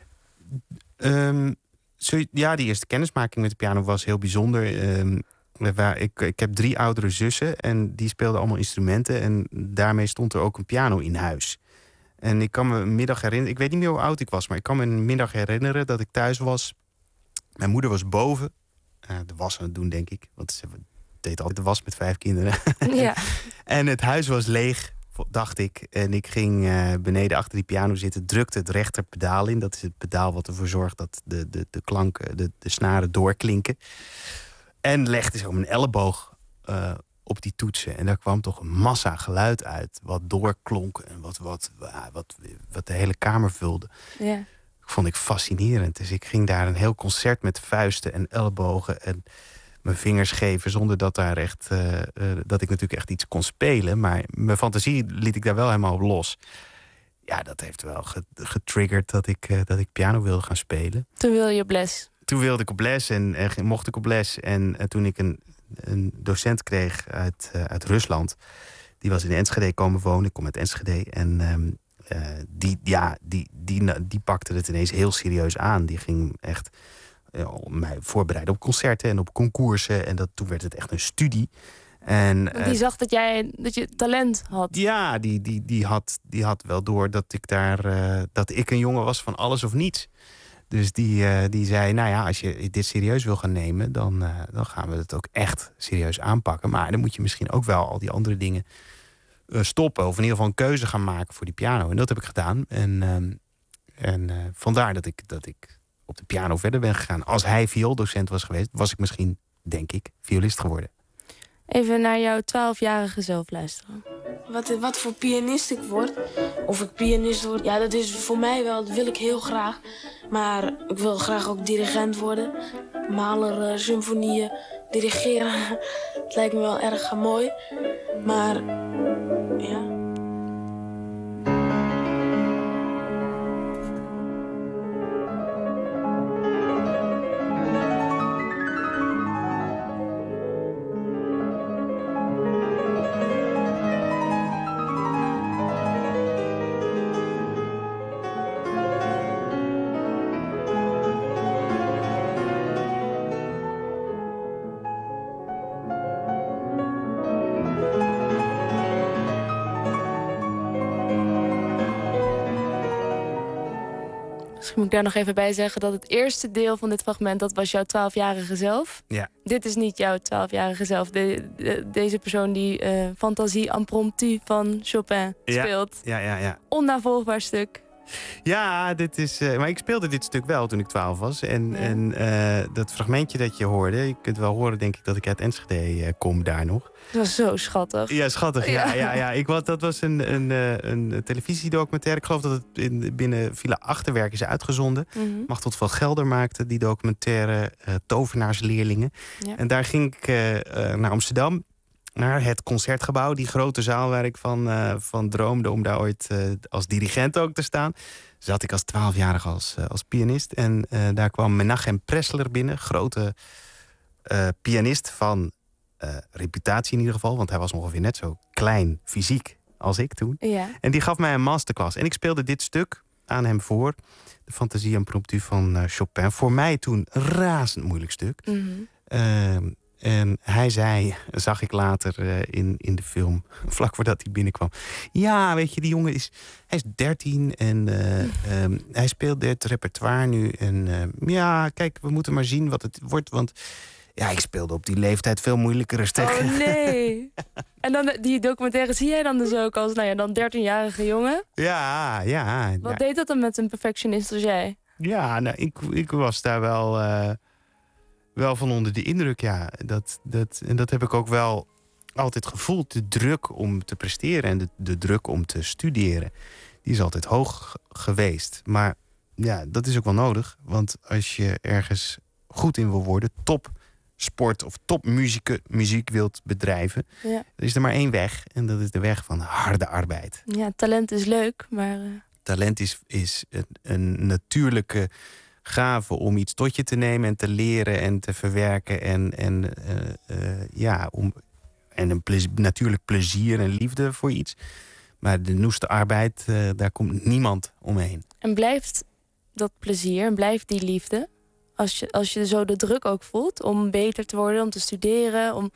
Um, zo, ja, die eerste kennismaking met de piano was heel bijzonder. Um, waar, ik, ik heb drie oudere zussen en die speelden allemaal instrumenten. En daarmee stond er ook een piano in huis. En ik kan me een middag herinneren, ik weet niet meer hoe oud ik was, maar ik kan me een middag herinneren dat ik thuis was. Mijn moeder was boven. Uh, de was aan het doen, denk ik. Want ze deed altijd de was met vijf kinderen. Ja. En het huis was leeg, dacht ik. En ik ging uh, beneden achter die piano zitten, drukte het rechterpedaal in. Dat is het pedaal wat ervoor zorgt dat de, de, de klanken, de, de snaren doorklinken. En legde zo mijn elleboog uh, op die toetsen. En daar kwam toch een massa geluid uit. Wat doorklonk en wat, wat, wat, wat de hele kamer vulde. Ja. Vond ik fascinerend. Dus ik ging daar een heel concert met vuisten en ellebogen en mijn vingers geven zonder dat daar echt uh, uh, dat ik natuurlijk echt iets kon spelen. Maar mijn fantasie liet ik daar wel helemaal op los. Ja, dat heeft wel getriggerd dat ik, uh, dat ik piano wilde gaan spelen. Toen wilde je op les? Toen wilde ik op les en, en mocht ik op les. En uh, toen ik een, een docent kreeg uit, uh, uit Rusland, die was in Enschede komen wonen. Ik kom uit Enschede. En um, uh, die, ja, die, die, die, die pakte het ineens heel serieus aan. Die ging echt uh, mij voorbereiden op concerten en op concoursen. En dat, toen werd het echt een studie. En, die uh, zag dat jij dat je talent had. Ja, die, die, die, had, die had wel door dat ik daar uh, dat ik een jongen was van alles of niets. Dus die, uh, die zei, nou ja, als je dit serieus wil gaan nemen, dan, uh, dan gaan we het ook echt serieus aanpakken. Maar dan moet je misschien ook wel al die andere dingen uh, stoppen. Of in ieder geval een keuze gaan maken voor die piano. En dat heb ik gedaan. En, um, en uh, vandaar dat ik, dat ik op de piano verder ben gegaan. Als hij viooldocent was geweest, was ik misschien, denk ik, violist geworden. Even naar jouw twaalfjarige zelf luisteren. Wat, wat voor pianist ik word, of ik pianist word, ja, dat is voor mij wel, dat wil ik heel graag. Maar ik wil graag ook dirigent worden. Maler, uh, symfonieën, dirigeren. Het lijkt me wel erg mooi. Maar, ja... Moet ik daar nog even bij zeggen dat het eerste deel van dit fragment, dat was jouw twaalfjarige zelf. Ja. Dit is niet jouw twaalfjarige zelf. De, de, deze persoon die uh, Fantasie impromptu van Chopin ja. speelt. Ja, ja, ja. Onnavolgbaar stuk. Ja, dit is, uh, maar ik speelde dit stuk wel toen ik twaalf was. En, ja. en uh, dat fragmentje dat je hoorde, je kunt wel horen, denk ik, dat ik uit Enschede uh, kom daar nog. Dat was zo schattig. Ja, schattig. Ja, ja, ja, ja. Ik, wat, dat was een, een, een televisiedocumentaire. Ik geloof dat het in, binnen Villa Achterwerk is uitgezonden. Mm-hmm. Machteld van Gelder maakte die documentaire uh, Tovenaarsleerlingen. Ja. En daar ging ik uh, uh, naar Amsterdam. Naar het Concertgebouw, die grote zaal waar ik van, uh, van droomde om daar ooit uh, als dirigent ook te staan. Zat ik als twaalfjarige als, uh, als pianist. En uh, daar kwam Menachem Pressler binnen, grote uh, pianist van uh, reputatie in ieder geval. Want hij was ongeveer net zo klein fysiek als ik toen. Ja. En die gaf mij een masterclass. En ik speelde dit stuk aan hem voor. De Fantasie impromptu van uh, Chopin. Voor mij toen een razend moeilijk stuk. Mm-hmm. Uh, En hij zei, zag ik later uh, in, in de film, vlak voordat hij binnenkwam. Ja, weet je, die jongen is, hij is dertien en uh, um, hij speelt dit repertoire nu. En uh, ja, kijk, we moeten maar zien wat het wordt. Want ja, ik speelde op die leeftijd veel moeilijkere stukken. Oh nee. En dan die documentaire zie jij dan dus ook als, nou ja, dan dertienjarige jongen? Ja, ja. Wat ja. deed dat dan met een perfectionist als jij? Ja, nou, ik, ik was daar wel... Uh, Wel van onder de indruk, ja. Dat, dat, en dat heb ik ook wel altijd gevoeld. De druk om te presteren en de, de druk om te studeren, die is altijd hoog geweest. Maar ja, dat is ook wel nodig. Want als je ergens goed in wil worden, topsport of topmuziek muziek wilt bedrijven, ja. dan is er maar één weg. En dat is de weg van harde arbeid. Ja, talent is leuk, maar... Uh... Talent is, is een, een natuurlijke gave om iets tot je te nemen en te leren en te verwerken. En, en, uh, uh, ja, om, en een plez, natuurlijk plezier en liefde voor iets. Maar de noeste arbeid, uh, daar komt niemand omheen. En blijft dat plezier en blijft die liefde, als je, als je zo de druk ook voelt om beter te worden, om te studeren, om...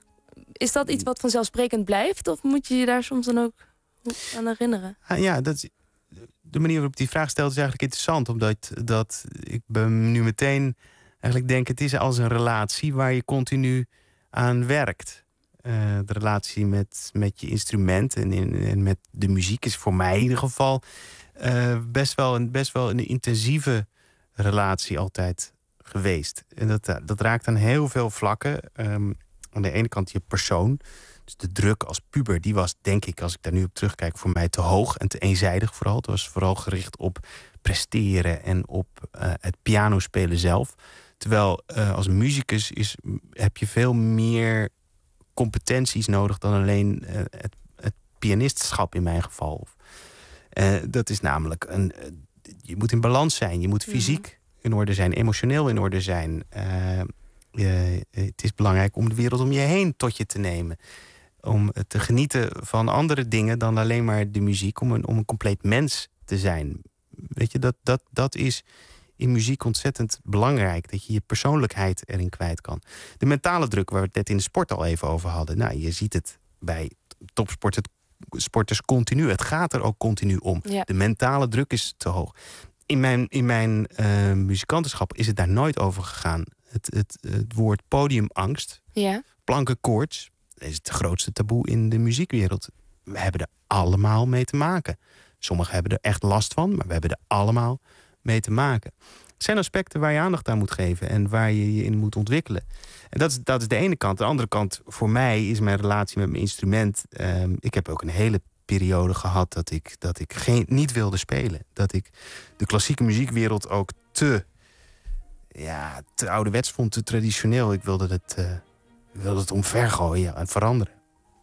is dat iets wat vanzelfsprekend blijft? Of moet je je daar soms dan ook aan herinneren? Ah, ja, dat is... De manier waarop die vraag stelt is eigenlijk interessant. Omdat dat, ik ben nu meteen eigenlijk denk... het is als een relatie waar je continu aan werkt. Uh, de relatie met, met je instrument en, in, en met de muziek is voor mij in ieder geval... Uh, best, wel een, best wel een intensieve relatie altijd geweest. En dat, dat raakt aan heel veel vlakken. Um, aan de ene kant je persoon... Dus de druk als puber, die was denk ik, als ik daar nu op terugkijk, voor mij te hoog en te eenzijdig vooral. Het was vooral gericht op presteren en op uh, het pianospelen zelf. Terwijl uh, als muzikus is, heb je veel meer competenties nodig dan alleen uh, het, het pianistschap in mijn geval. Uh, dat is namelijk een. Uh, je moet in balans zijn, je moet fysiek in orde zijn, emotioneel in orde zijn. Uh, uh, het is belangrijk om de wereld om je heen tot je te nemen. Om te genieten van andere dingen dan alleen maar de muziek. Om een, om een compleet mens te zijn. Weet je, dat, dat, dat is in muziek ontzettend belangrijk. Dat je je persoonlijkheid erin kwijt kan. De mentale druk, waar we het net in de sport al even over hadden. Nou, je ziet het bij topsporters continu. Het gaat er ook continu om. Ja. De mentale druk is te hoog. In mijn, in mijn uh, muzikantenschap is het daar nooit over gegaan. Het, het, het woord podiumangst, ja. plankenkoorts, is het grootste taboe in de muziekwereld. We hebben er allemaal mee te maken. Sommigen hebben er echt last van, maar we hebben er allemaal mee te maken. Het zijn aspecten waar je aandacht aan moet geven en waar je je in moet ontwikkelen. En dat is, dat is de ene kant. De andere kant, voor mij, is mijn relatie met mijn instrument. Um, ik heb ook een hele periode gehad dat ik, dat ik geen, niet wilde spelen. Dat ik de klassieke muziekwereld ook te, ja, te ouderwets vond, te traditioneel. Ik wilde het, uh, ik wilde het omvergooien en veranderen.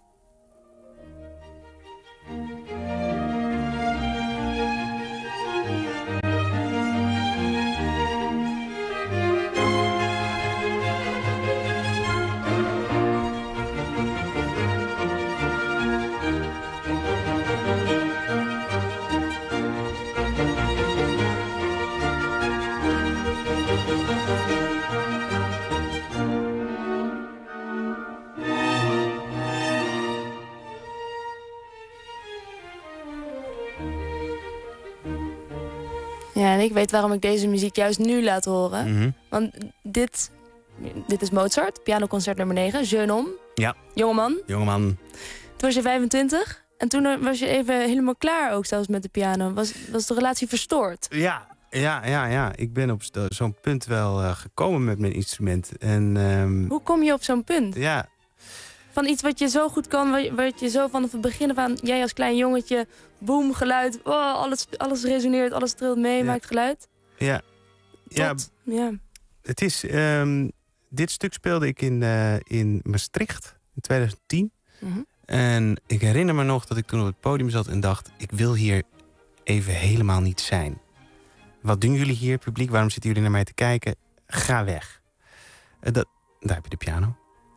Ja, en ik weet waarom ik deze muziek juist nu laat horen. Mm-hmm. Want dit, dit is Mozart, pianoconcert nummer negen, Jeune Homme. Ja. Jongeman. Jongeman. Toen was je vijfentwintig en toen was je even helemaal klaar ook zelfs met de piano. Was, was de relatie verstoord? Ja, ja, ja, ja. Ik ben op zo'n punt wel uh, gekomen met mijn instrument. En, um... Hoe kom je op zo'n punt? Ja. Van iets wat je zo goed kan, waar je, waar je zo van het begin af aan, jij als klein jongetje, boem, geluid, oh, alles, alles resoneert, alles trilt mee, ja. Maakt geluid. Ja. Ja, ja. Het is, um, dit stuk speelde ik in, uh, in Maastricht in twintig tien. Mm-hmm. En ik herinner me nog dat ik toen op het podium zat en dacht, ik wil hier even helemaal niet zijn. Wat doen jullie hier, publiek? Waarom zitten jullie naar mij te kijken? Ga weg. Uh, dat, daar heb je de piano.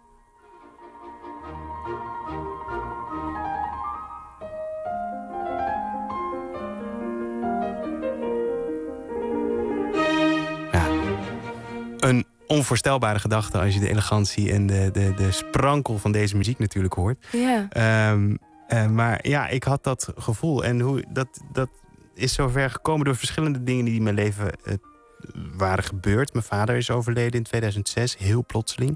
Een onvoorstelbare gedachte als je de elegantie en de, de, de sprankel van deze muziek natuurlijk hoort. Ja. Um, uh, maar ja, ik had dat gevoel. En hoe, dat, dat is zover gekomen door verschillende dingen die in mijn leven uh, waren gebeurd. Mijn vader is overleden in tweeduizend zes, heel plotseling.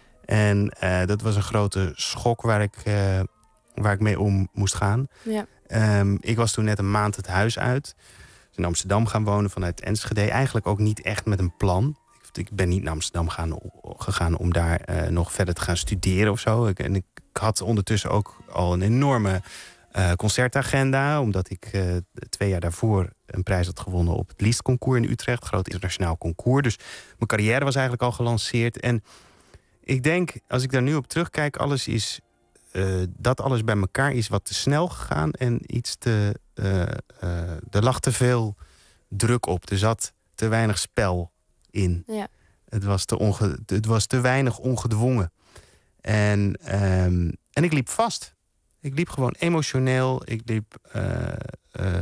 En uh, dat was een grote schok waar ik, uh, waar ik mee om moest gaan. Ja. Um, ik was toen net een maand het huis uit. In Amsterdam gaan wonen vanuit Enschede. Eigenlijk ook niet echt met een plan. Ik ben niet naar Amsterdam gaan, gegaan om daar uh, nog verder te gaan studeren of zo. Ik, en ik had ondertussen ook al een enorme uh, concertagenda. Omdat ik uh, twee jaar daarvoor een prijs had gewonnen op het Liestconcours in Utrecht. Groot internationaal concours. Dus mijn carrière was eigenlijk al gelanceerd. En ik denk, als ik daar nu op terugkijk, alles is, uh, dat alles bij elkaar is wat te snel gegaan. En iets te, uh, uh, er lag te veel druk op. Er zat te weinig spel in. Ja. Het was te, onge, het was te weinig ongedwongen. En, um, en ik liep vast. Ik liep gewoon emotioneel. Ik liep, uh, uh,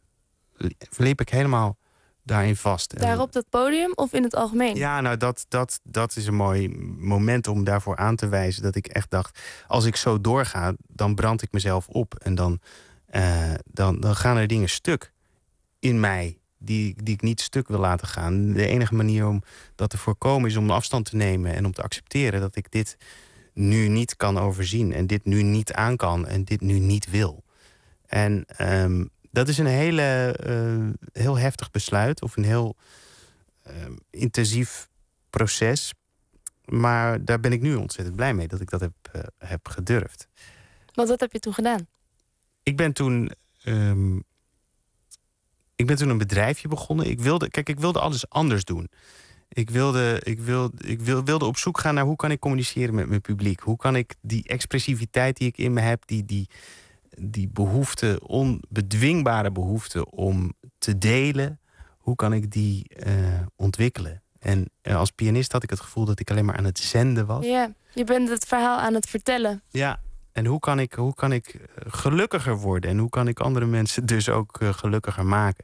liep ik helemaal daarin vast. Daar op dat podium of in het algemeen? Ja, nou dat, dat, dat is een mooi moment om daarvoor aan te wijzen. Dat ik echt dacht, als ik zo doorga, dan brand ik mezelf op. En dan, uh, dan, dan gaan er dingen stuk in mij. Die, die ik niet stuk wil laten gaan. De enige manier om dat te voorkomen is om afstand te nemen en om te accepteren dat ik dit nu niet kan overzien en dit nu niet aan kan en dit nu niet wil. En um, dat is een hele, uh, heel heftig besluit of een heel uh, intensief proces. Maar daar ben ik nu ontzettend blij mee dat ik dat heb, uh, heb gedurfd. Want wat heb je toen gedaan? Ik ben toen... Um, Ik ben toen een bedrijfje begonnen. Ik wilde, kijk, ik wilde alles anders doen. Ik wilde, ik wilde, ik wilde op zoek gaan naar hoe kan ik communiceren met mijn publiek. Hoe kan ik die expressiviteit die ik in me heb, die, die, die behoefte, onbedwingbare behoefte om te delen, hoe kan ik die uh, ontwikkelen? En uh, als pianist had ik het gevoel dat ik alleen maar aan het zenden was. Ja, je bent het verhaal aan het vertellen. Ja, en hoe kan ik, hoe kan ik gelukkiger worden? En hoe kan ik andere mensen dus ook uh, gelukkiger maken?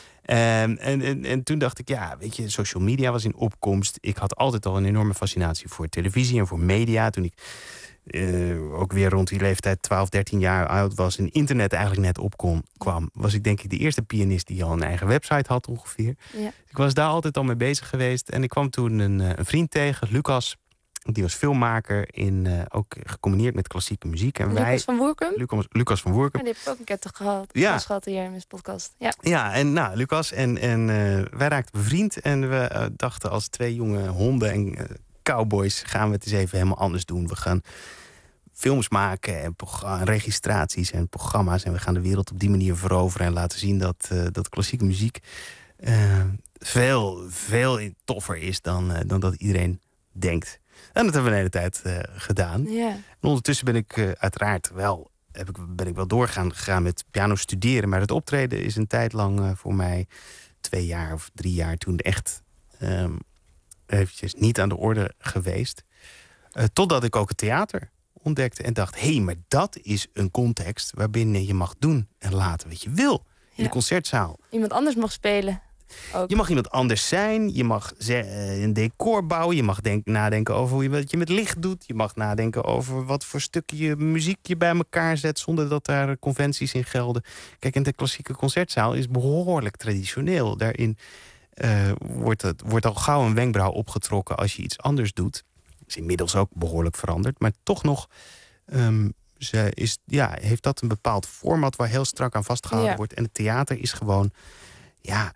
En, en, en, en toen dacht ik, ja, weet je, social media was in opkomst. Ik had altijd al een enorme fascinatie voor televisie en voor media. Toen ik uh, ook weer rond die leeftijd twaalf, dertien jaar oud was en internet eigenlijk net opkwam, was ik denk ik de eerste pianist die al een eigen website had ongeveer. Ja. Ik was daar altijd al mee bezig geweest. En ik kwam toen een, een vriend tegen, Lucas. Die was filmmaker, in, uh, ook gecombineerd met klassieke muziek. En Lucas wij, van Woerkum? Lucas, Lucas van Woerkum. Ja, die heb ik ook een keer te gehad. Ja. gehad hier in mijn podcast. Ja, ja en nou, Lucas en, en uh, wij raakten bevriend. En we uh, dachten als twee jonge honden en uh, cowboys gaan we het eens even helemaal anders doen. We gaan films maken en registraties en programma's. En we gaan de wereld op die manier veroveren en laten zien dat, uh, dat klassieke muziek uh, veel, veel toffer is dan, uh, dan dat iedereen denkt. En dat hebben we de hele tijd uh, gedaan. Ja. En ondertussen ben ik uh, uiteraard wel, heb ik, ben ik wel doorgaan gegaan met piano studeren. Maar het optreden is een tijd lang uh, voor mij, twee jaar of drie jaar toen echt um, eventjes niet aan de orde geweest. Uh, totdat ik ook het theater ontdekte en dacht, hé, hey, maar dat is een context waarbinnen je mag doen en laten wat je wil. In ja. de concertzaal. Iemand anders mag spelen. Ook. Je mag iemand anders zijn. Je mag een decor bouwen. Je mag denk, nadenken over hoe je, wat je met licht doet. Je mag nadenken over wat voor stukje muziek je bij elkaar zet, zonder dat daar conventies in gelden. Kijk, en de klassieke concertzaal is behoorlijk traditioneel. Daarin uh, wordt, het, wordt al gauw een wenkbrauw opgetrokken als je iets anders doet. Is inmiddels ook behoorlijk veranderd. Maar toch nog um, ze is, ja, heeft dat een bepaald format waar heel strak aan vastgehouden ja. wordt. En het theater is gewoon, ja,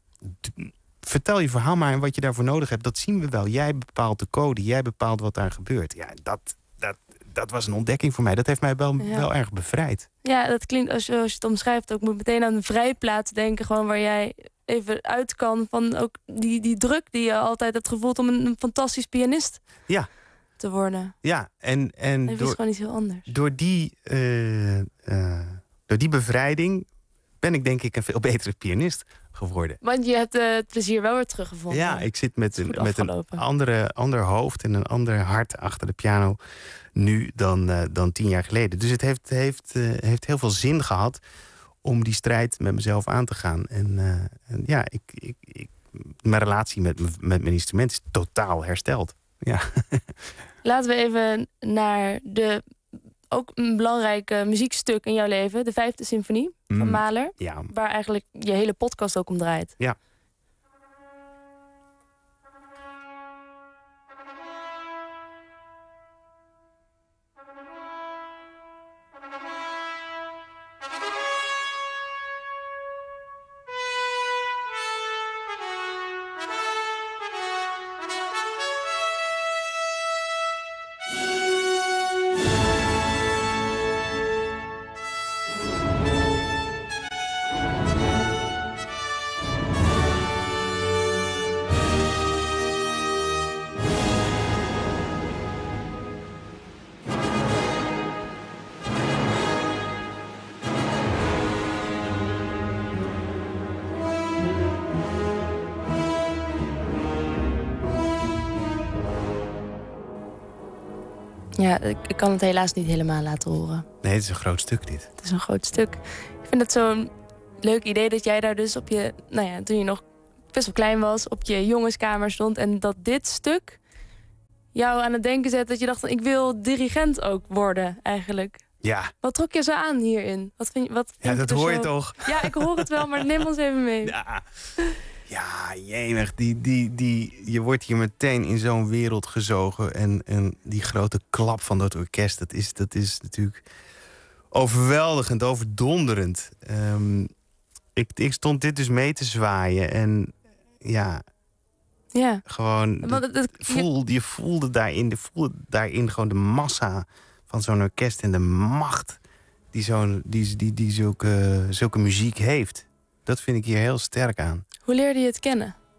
vertel je verhaal maar en wat je daarvoor nodig hebt. Dat zien we wel. Jij bepaalt de code. Jij bepaalt wat daar gebeurt. Ja, dat, dat, dat was een ontdekking voor mij. Dat heeft mij wel, ja. wel erg bevrijd. Ja, dat klinkt, als je, als je het omschrijft, ook moet meteen aan een vrijplaats denken. Gewoon waar jij even uit kan van ook die, die druk die je altijd hebt gevoeld om een, een fantastisch pianist ja. te worden. Ja, en, en door, is gewoon iets heel anders. Door die, uh, uh, door die bevrijding ben ik denk ik een veel betere pianist geworden. Want je hebt uh, het plezier wel weer teruggevonden. Ja, ik zit met een, met een andere, ander hoofd en een ander hart achter de piano nu dan, uh, dan tien jaar geleden. Dus het heeft, heeft, uh, heeft heel veel zin gehad om die strijd met mezelf aan te gaan. En, uh, en ja, ik, ik, ik, mijn relatie met, met mijn instrument is totaal hersteld. Ja. Laten we even naar de ook een belangrijk uh, muziekstuk in jouw leven, de Vijfde Symfonie mm. van Mahler. Ja. Waar eigenlijk je hele podcast ook om draait. Ja. Ja, ik, ik kan het helaas niet helemaal laten horen. Nee, het is een groot stuk dit. Het is een groot stuk. Ik vind het zo'n leuk idee dat jij daar dus op je, nou ja, toen je nog best wel klein was, op je jongenskamer stond. En dat dit stuk jou aan het denken zet dat je dacht, ik wil dirigent ook worden eigenlijk. Ja. Wat trok je zo aan hierin? Wat vind je, wat vind ja, dat je hoor zo... je toch? Ja, ik hoor het wel, maar neem ons even mee. Ja. Ja, jemig. Die, die, die, je wordt hier meteen in zo'n wereld gezogen. En, en die grote klap van dat orkest, dat is, dat is natuurlijk overweldigend, overdonderend. Um, ik, ik stond dit dus mee te zwaaien. En ja, ja. gewoon... Want het, het, voel, je voelde daarin, je voelde daarin gewoon de massa van zo'n orkest en de macht die, zo'n, die, die, die zulke, zulke muziek heeft. Dat vind ik hier heel sterk aan. Hoe leerde je het kennen?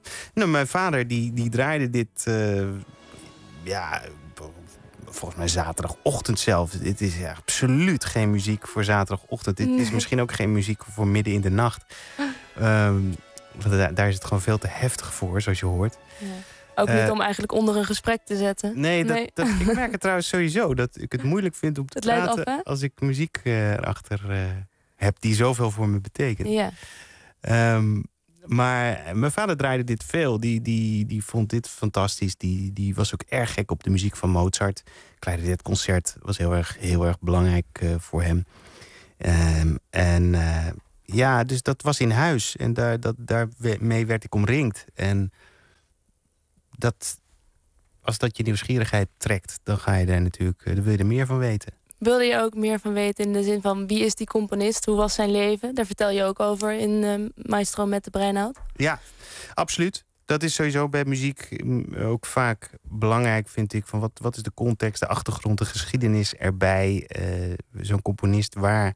Nou, mijn vader die, die draaide dit... Uh, ja, volgens mij zaterdagochtend zelf. Dit is ja, absoluut geen muziek voor zaterdagochtend. Dit is misschien ook geen muziek voor midden in de nacht. Um, daar, daar is het gewoon veel te heftig voor, zoals je hoort. Ja. Ook niet uh, om eigenlijk onder een gesprek te zetten. Nee, dat, nee. Dat, ik merk het trouwens sowieso. Dat ik het moeilijk vind om te het praten af, als ik muziek uh, erachter uh, heb die zoveel voor me betekent. Ja. Um, maar mijn vader draaide dit veel. Die, die, die vond dit fantastisch. Die, die was ook erg gek op de muziek van Mozart. Clarinetconcert was heel erg, heel erg belangrijk uh, voor hem. Um, en uh, ja, dus dat was in huis. En daar, dat, daarmee werd ik omringd. En dat, als dat je nieuwsgierigheid trekt, dan ga je daar natuurlijk, dan wil je er meer van weten. Wilde je ook meer van weten in de zin van wie is die componist? Hoe was zijn leven? Daar vertel je ook over in uh, Maestro met de Breinoud. Ja, absoluut. Dat is sowieso bij muziek ook vaak belangrijk, vind ik. Van wat, wat is de context, de achtergrond, de geschiedenis erbij? Uh, Zo'n componist, waar...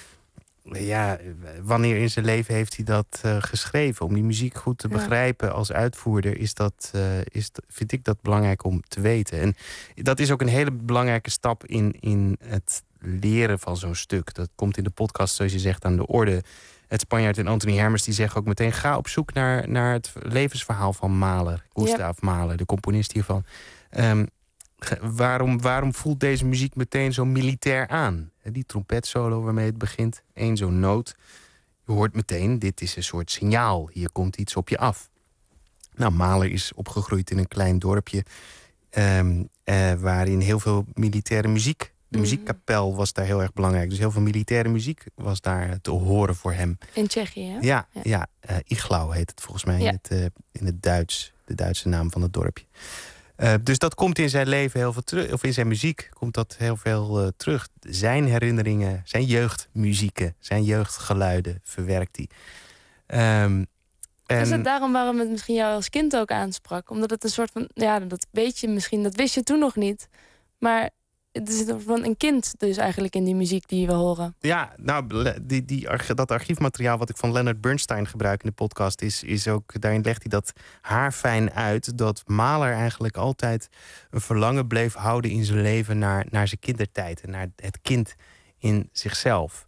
Ja, wanneer in zijn leven heeft hij dat uh, geschreven? Om die muziek goed te begrijpen ja. als uitvoerder... Is dat, uh, is, vind ik dat belangrijk om te weten. En dat is ook een hele belangrijke stap in, in het leren van zo'n stuk. Dat komt in de podcast, zoals je zegt, aan de orde. Het Spanjaard en Anthony Hermers die zeggen ook meteen... ga op zoek naar, naar het levensverhaal van Mahler. Gustav ja. Mahler, de componist hiervan. Um, Waarom, waarom voelt deze muziek meteen zo militair aan? Die trompetsolo waarmee het begint, één zo'n noot. Je hoort meteen, dit is een soort signaal. Hier komt iets op je af. Nou, Mahler is opgegroeid in een klein dorpje... Um, uh, waarin heel veel militaire muziek... De muziekkapel was daar heel erg belangrijk. Dus heel veel militaire muziek was daar te horen voor hem. In Tsjechië, hè? Ja, ja. ja uh, Iglau heet het volgens mij ja. in, het, uh, in het Duits. De Duitse naam van het dorpje. Uh, dus dat komt in zijn leven heel veel terug. Of in zijn muziek komt dat heel veel uh, terug. Zijn herinneringen, zijn jeugdmuzieken, zijn jeugdgeluiden verwerkt hij. Um, en... Is het daarom waarom het misschien jou als kind ook aansprak? Omdat het een soort van, ja, dat weet je misschien, dat wist je toen nog niet. Maar er zit van een kind dus eigenlijk in die muziek die we horen. Ja, nou, die, die, dat archiefmateriaal wat ik van Leonard Bernstein gebruik in de podcast... is, is ook, daarin legt hij dat haarfijn uit... dat Mahler eigenlijk altijd een verlangen bleef houden in zijn leven... naar, naar zijn kindertijd en naar het kind in zichzelf.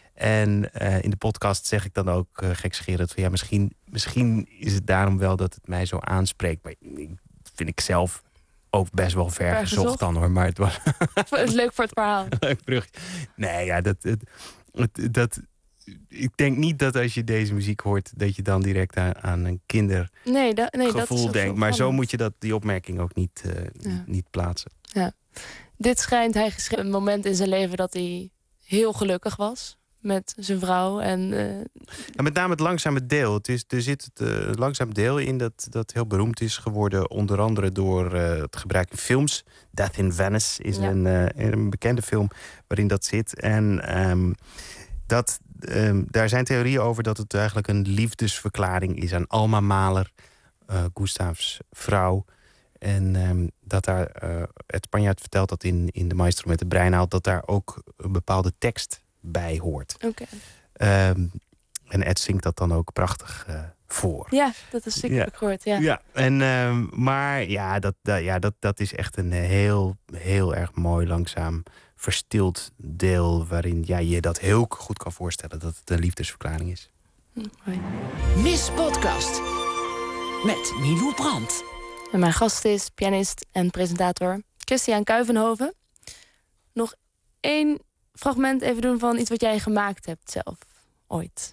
En uh, in de podcast zeg ik dan ook uh, gekscherend van... ja, misschien, misschien is het daarom wel dat het mij zo aanspreekt. Maar vind ik zelf... ook best wel ver gezocht, gezocht dan hoor. Maar het was. Het is leuk voor het verhaal. Leuk brug. Nee, ja, dat, dat, dat, dat. Ik denk niet dat als je deze muziek hoort, dat je dan direct aan, aan een kindergevoel nee, da, nee, dat is denkt. Maar zo moet je dat, die opmerking ook niet, uh, ja. niet plaatsen. Ja. Dit schijnt hij geschreven een moment in zijn leven dat hij heel gelukkig was. Met zijn vrouw. En, uh... en met name het langzame deel. Het is, er zit het uh, langzaam deel in dat, dat heel beroemd is geworden. Onder andere door uh, het gebruik in films. Death in Venice is ja. een, uh, een bekende film waarin dat zit. En um, dat, um, daar zijn theorieën over dat het eigenlijk een liefdesverklaring is aan Alma Mahler, uh, Gustavs vrouw. En um, dat daar, uh, het Spanjaard vertelt dat in, in de Maestro met de Breinoud, dat daar ook een bepaalde tekst bij hoort. Oké. Okay. Um, en Ed zingt dat dan ook prachtig uh, voor. Ja, dat is zeker ja. gehoord. Ja. Ja. En, um, maar ja, dat, dat, ja dat, dat is echt een heel, heel erg mooi, langzaam verstild deel... waarin ja, je dat heel goed kan voorstellen dat het een liefdesverklaring is. Mooi. Miss Podcast met Milou Brandt. En mijn gast is pianist en presentator Christian Kuyvenhoven. Nog één fragment even doen van iets wat jij gemaakt hebt zelf, ooit.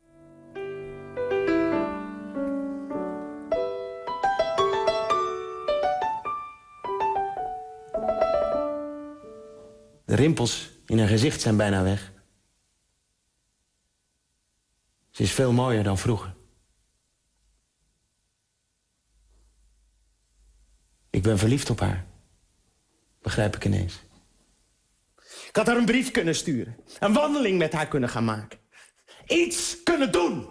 De rimpels in haar gezicht zijn bijna weg. Ze is veel mooier dan vroeger. Ik ben verliefd op haar. Begrijp ik ineens. Ik had haar een brief kunnen sturen. Een wandeling met haar kunnen gaan maken. Iets kunnen doen.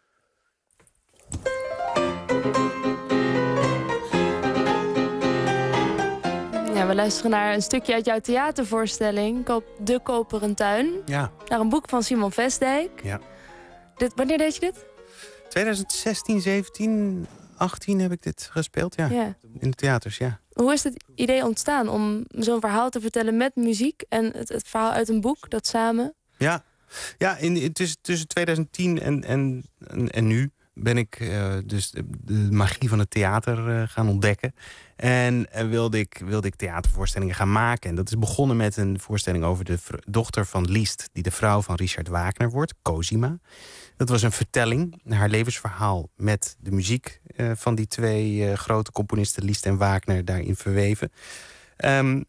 Ja, we luisteren naar een stukje uit jouw theatervoorstelling. De Koperen Tuin. Ja. Naar een boek van Simon Vestdijk. Ja. Dit, wanneer deed je dit? twintig zestien, zeventien achttien heb ik dit gespeeld, ja. ja. In de theaters, ja. Hoe is het idee ontstaan om zo'n verhaal te vertellen met muziek... en het, het verhaal uit een boek, dat samen? Ja, ja in, tussen, tussen twintig tien en, en, en, en nu ben ik uh, dus de, de magie van het theater uh, gaan ontdekken. En uh, wilde, ik, wilde ik theatervoorstellingen gaan maken. En dat is begonnen met een voorstelling over de dochter van Liszt... die de vrouw van Richard Wagner wordt, Cosima. Dat was een vertelling, haar levensverhaal... met de muziek uh, van die twee uh, grote componisten... Liszt en Wagner daarin verweven. Um,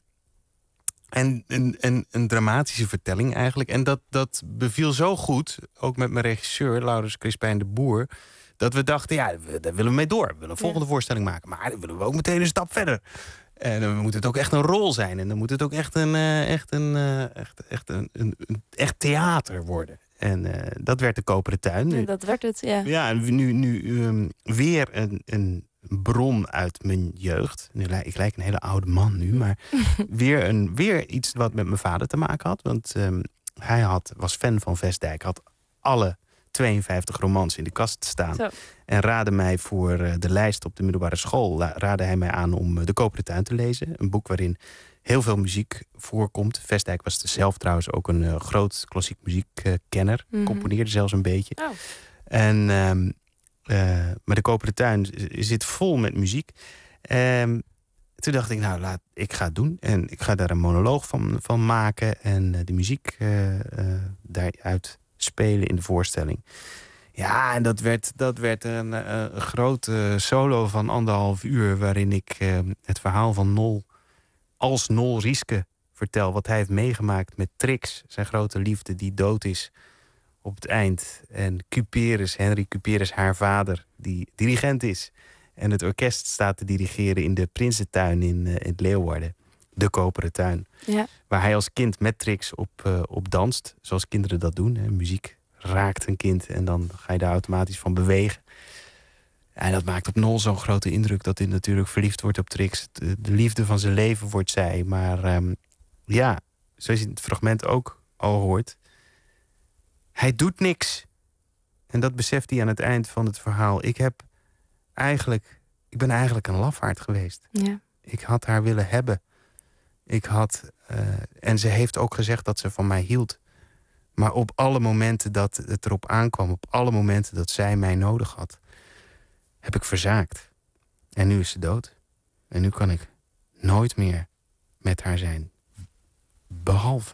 en een, een, een dramatische vertelling eigenlijk. En dat, dat beviel zo goed, ook met mijn regisseur... Laurens Crispijn de Boer... dat we dachten, ja, daar willen we mee door. We willen een volgende ja. voorstelling maken. Maar dan willen we ook meteen een stap verder. En dan moet het ook echt een rol zijn. En dan moet het ook echt een, uh, echt een, uh, echt, echt een, een, een echt theater worden. En uh, dat werd de Koperen Tuin. Ja, dat werd het, ja. Ja, en nu, nu um, weer een, een bron uit mijn jeugd. Nu, ik lijk een hele oude man nu. Maar weer, een, weer iets wat met mijn vader te maken had. Want um, hij had, was fan van Vestdijk. Had alle tweeënvijftig romans in de kast staan. Zo. En raadde mij voor uh, de lijst op de middelbare school... La, raadde hij mij aan om uh, de Koperen Tuin te lezen. Een boek waarin heel veel muziek voorkomt. Vestdijk was zelf trouwens ook een uh, groot klassiek muziekkenner. Uh, mm-hmm. Componeerde zelfs een beetje. Oh. En, um, uh, maar de Koperen Tuin zit vol met muziek. Um, toen dacht ik, nou, laat, ik ga het doen. En ik ga daar een monoloog van, van maken. En uh, de muziek uh, uh, daaruit spelen in de voorstelling. Ja, en dat werd, dat werd een, een grote solo van anderhalf uur... waarin ik uh, het verhaal van Nol, als Nol Rieske vertel... wat hij heeft meegemaakt met Trix, zijn grote liefde die dood is op het eind. En Cuperus, Henry Cuperus, haar vader, die dirigent is... en het orkest staat te dirigeren in de Prinsentuin in, uh, in Leeuwarden. De Koperen Tuin. Ja. Waar hij als kind met Trix op, uh, op danst. Zoals kinderen dat doen. Hè. Muziek raakt een kind en dan ga je daar automatisch van bewegen. En dat maakt op Nol zo'n grote indruk... dat hij natuurlijk verliefd wordt op Trix. De, de liefde van zijn leven wordt zij. Maar um, ja, zoals je in het fragment ook al hoort... hij doet niks. En dat beseft hij aan het eind van het verhaal. Ik heb eigenlijk... ik ben eigenlijk een lafaard geweest. Ja. Ik had haar willen hebben... Ik had, uh, en ze heeft ook gezegd dat ze van mij hield. Maar op alle momenten dat het erop aankwam... op alle momenten dat zij mij nodig had... heb ik verzaakt. En nu is ze dood. En nu kan ik nooit meer met haar zijn. Behalve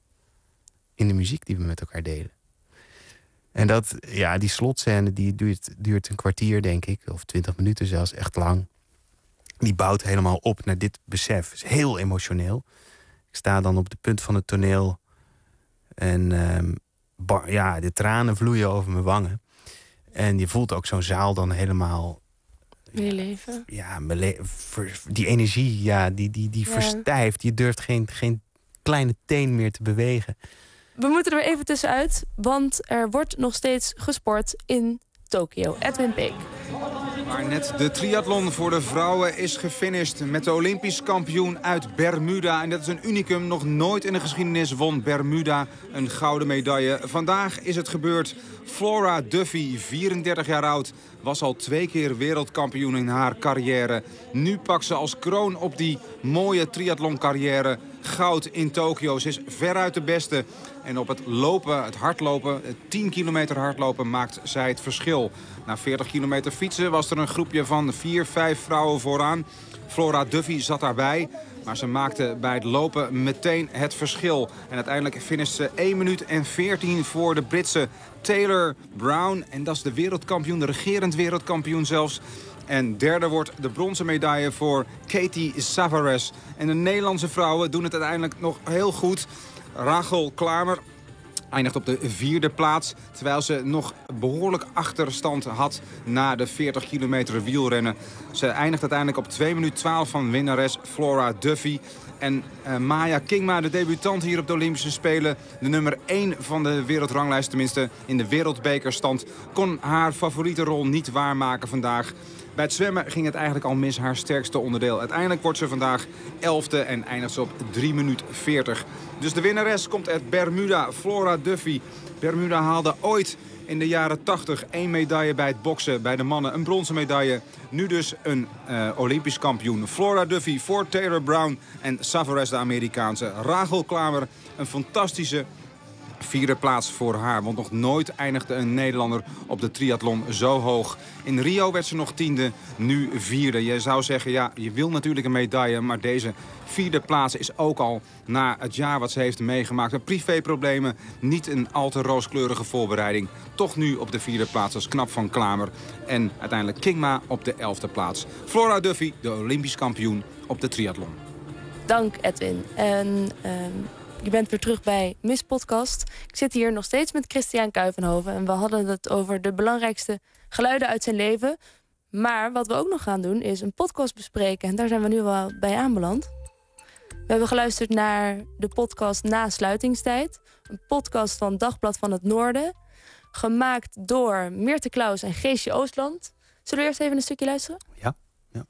in de muziek die we met elkaar delen. En dat, ja, die slotscène die duurt, duurt een kwartier, denk ik. Of twintig minuten zelfs, echt lang. Die bouwt helemaal op naar dit besef. Het is heel emotioneel. Ik sta dan op de punt van het toneel. En um, bar, ja, de tranen vloeien over mijn wangen. En je voelt ook zo'n zaal dan helemaal... Je leven. Ja, le ver, die energie, ja, die, die, die ja. verstijft. Je durft geen, geen kleine teen meer te bewegen. We moeten er even tussenuit, want er wordt nog steeds gesport in Tokio. Edwin Peek. Maar net de triathlon voor de vrouwen is gefinished met de Olympisch kampioen uit Bermuda. En dat is een unicum. Nog nooit in de geschiedenis won Bermuda een gouden medaille. Vandaag is het gebeurd. Flora Duffy, vierendertig jaar oud, was al twee keer wereldkampioen in haar carrière. Nu pakt ze als kroon op die mooie triathloncarrière goud in Tokio. Ze is veruit de beste. En op het lopen, het hardlopen, het tien kilometer hardlopen maakt zij het verschil. Na veertig kilometer fietsen was er een groepje van vier, vijf vrouwen vooraan. Flora Duffy zat daarbij. Maar ze maakte bij het lopen meteen het verschil. En uiteindelijk finisht ze één minuut en veertien voor de Britse Taylor Brown. En dat is de wereldkampioen, de regerend wereldkampioen zelfs. En derde wordt de bronzen medaille voor Katie Savares. En de Nederlandse vrouwen doen het uiteindelijk nog heel goed. Rachel Klamer eindigt op de vierde plaats, terwijl ze nog behoorlijk achterstand had na de veertig kilometer wielrennen. Ze eindigt uiteindelijk op twee minuten twaalf van winnares Flora Duffy. En uh, Maya Kingma, de debutant hier op de Olympische Spelen, de nummer één van de wereldranglijst, tenminste in de wereldbekerstand, kon haar favoriete rol niet waarmaken vandaag. Bij het zwemmen ging het eigenlijk al mis, haar sterkste onderdeel. Uiteindelijk wordt ze vandaag elfde en eindigt ze op drie minuten veertig. Dus de winnares komt uit Bermuda, Flora Duffy. Bermuda haalde ooit in de jaren tachtig één medaille bij het boksen. Bij de mannen een bronzen medaille. Nu dus een uh, Olympisch kampioen. Flora Duffy voor Taylor Brown en Savares de Amerikaanse. Rachel Klamer, een fantastische vierde plaats voor haar. Want nog nooit eindigde een Nederlander op de triathlon zo hoog. In Rio werd ze nog tiende, nu vierde. Je zou zeggen, ja, je wil natuurlijk een medaille, maar deze vierde plaats is ook al na het jaar wat ze heeft meegemaakt. Met privéproblemen, niet een al te rooskleurige voorbereiding. Toch nu op de vierde plaats, dat is knap van Klamer. En uiteindelijk Kingma op de elfde plaats. Flora Duffy, de Olympisch kampioen op de triathlon. Dank Edwin. En uh, je bent weer terug bij Miss Podcast. Ik zit hier nog steeds met Christian Kuyvenhoven. En we hadden het over de belangrijkste geluiden uit zijn leven. Maar wat we ook nog gaan doen is een podcast bespreken. En daar zijn we nu wel bij aanbeland. We hebben geluisterd naar de podcast Na Sluitingstijd. Een podcast van Dagblad van het Noorden. Gemaakt door Meerte Klaus en Geesje Oostland. Zullen we eerst even een stukje luisteren? Ja. ja.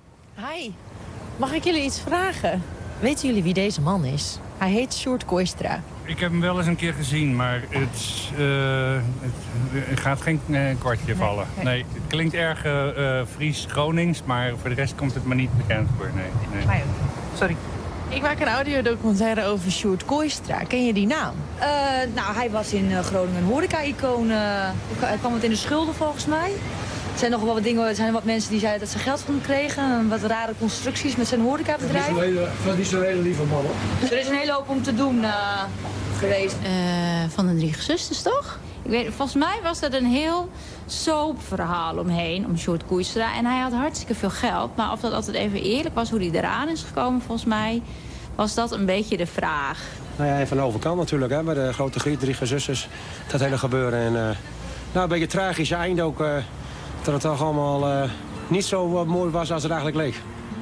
Hi, mag ik jullie iets vragen? Weten jullie wie deze man is? Hij heet Sjoerd Kooistra. Ik heb hem wel eens een keer gezien, maar het, uh, het gaat geen uh, kwartje nee, vallen. Nee. nee, het klinkt erg uh, Fries-Gronings, maar voor de rest komt het me niet bekend voor. Nee, nee. Mij ook. Sorry. Ik maak een audiodocumentaire over Sjoerd Kooistra. Ken je die naam? Uh, nou, hij was in uh, Groningen een horeca-icoon. Uh, hij kwam het in de schulden volgens mij. Er zijn nog wel wat dingen, er zijn wat mensen die zeiden dat ze geld van hem kregen. Wat rare constructies met zijn horecabedrijf. Dat is niet zo'n hele lieve man, hoor. Dus er is een hele hoop om te doen uh, geweest. Uh, van de drie zusters, toch? Ik weet, volgens mij was dat een heel soapverhaal omheen, om Sjoerd Kooistra. En hij had hartstikke veel geld. Maar of dat altijd even eerlijk was, hoe hij eraan is gekomen, volgens mij, was dat een beetje de vraag. Nou ja, van de overkant natuurlijk, hè, bij de grote griet, drie zusters. Dat hele gebeuren. En, uh, nou, een beetje tragisch einde ook. Uh, dat het toch allemaal uh, niet zo uh, mooi was als het eigenlijk leek.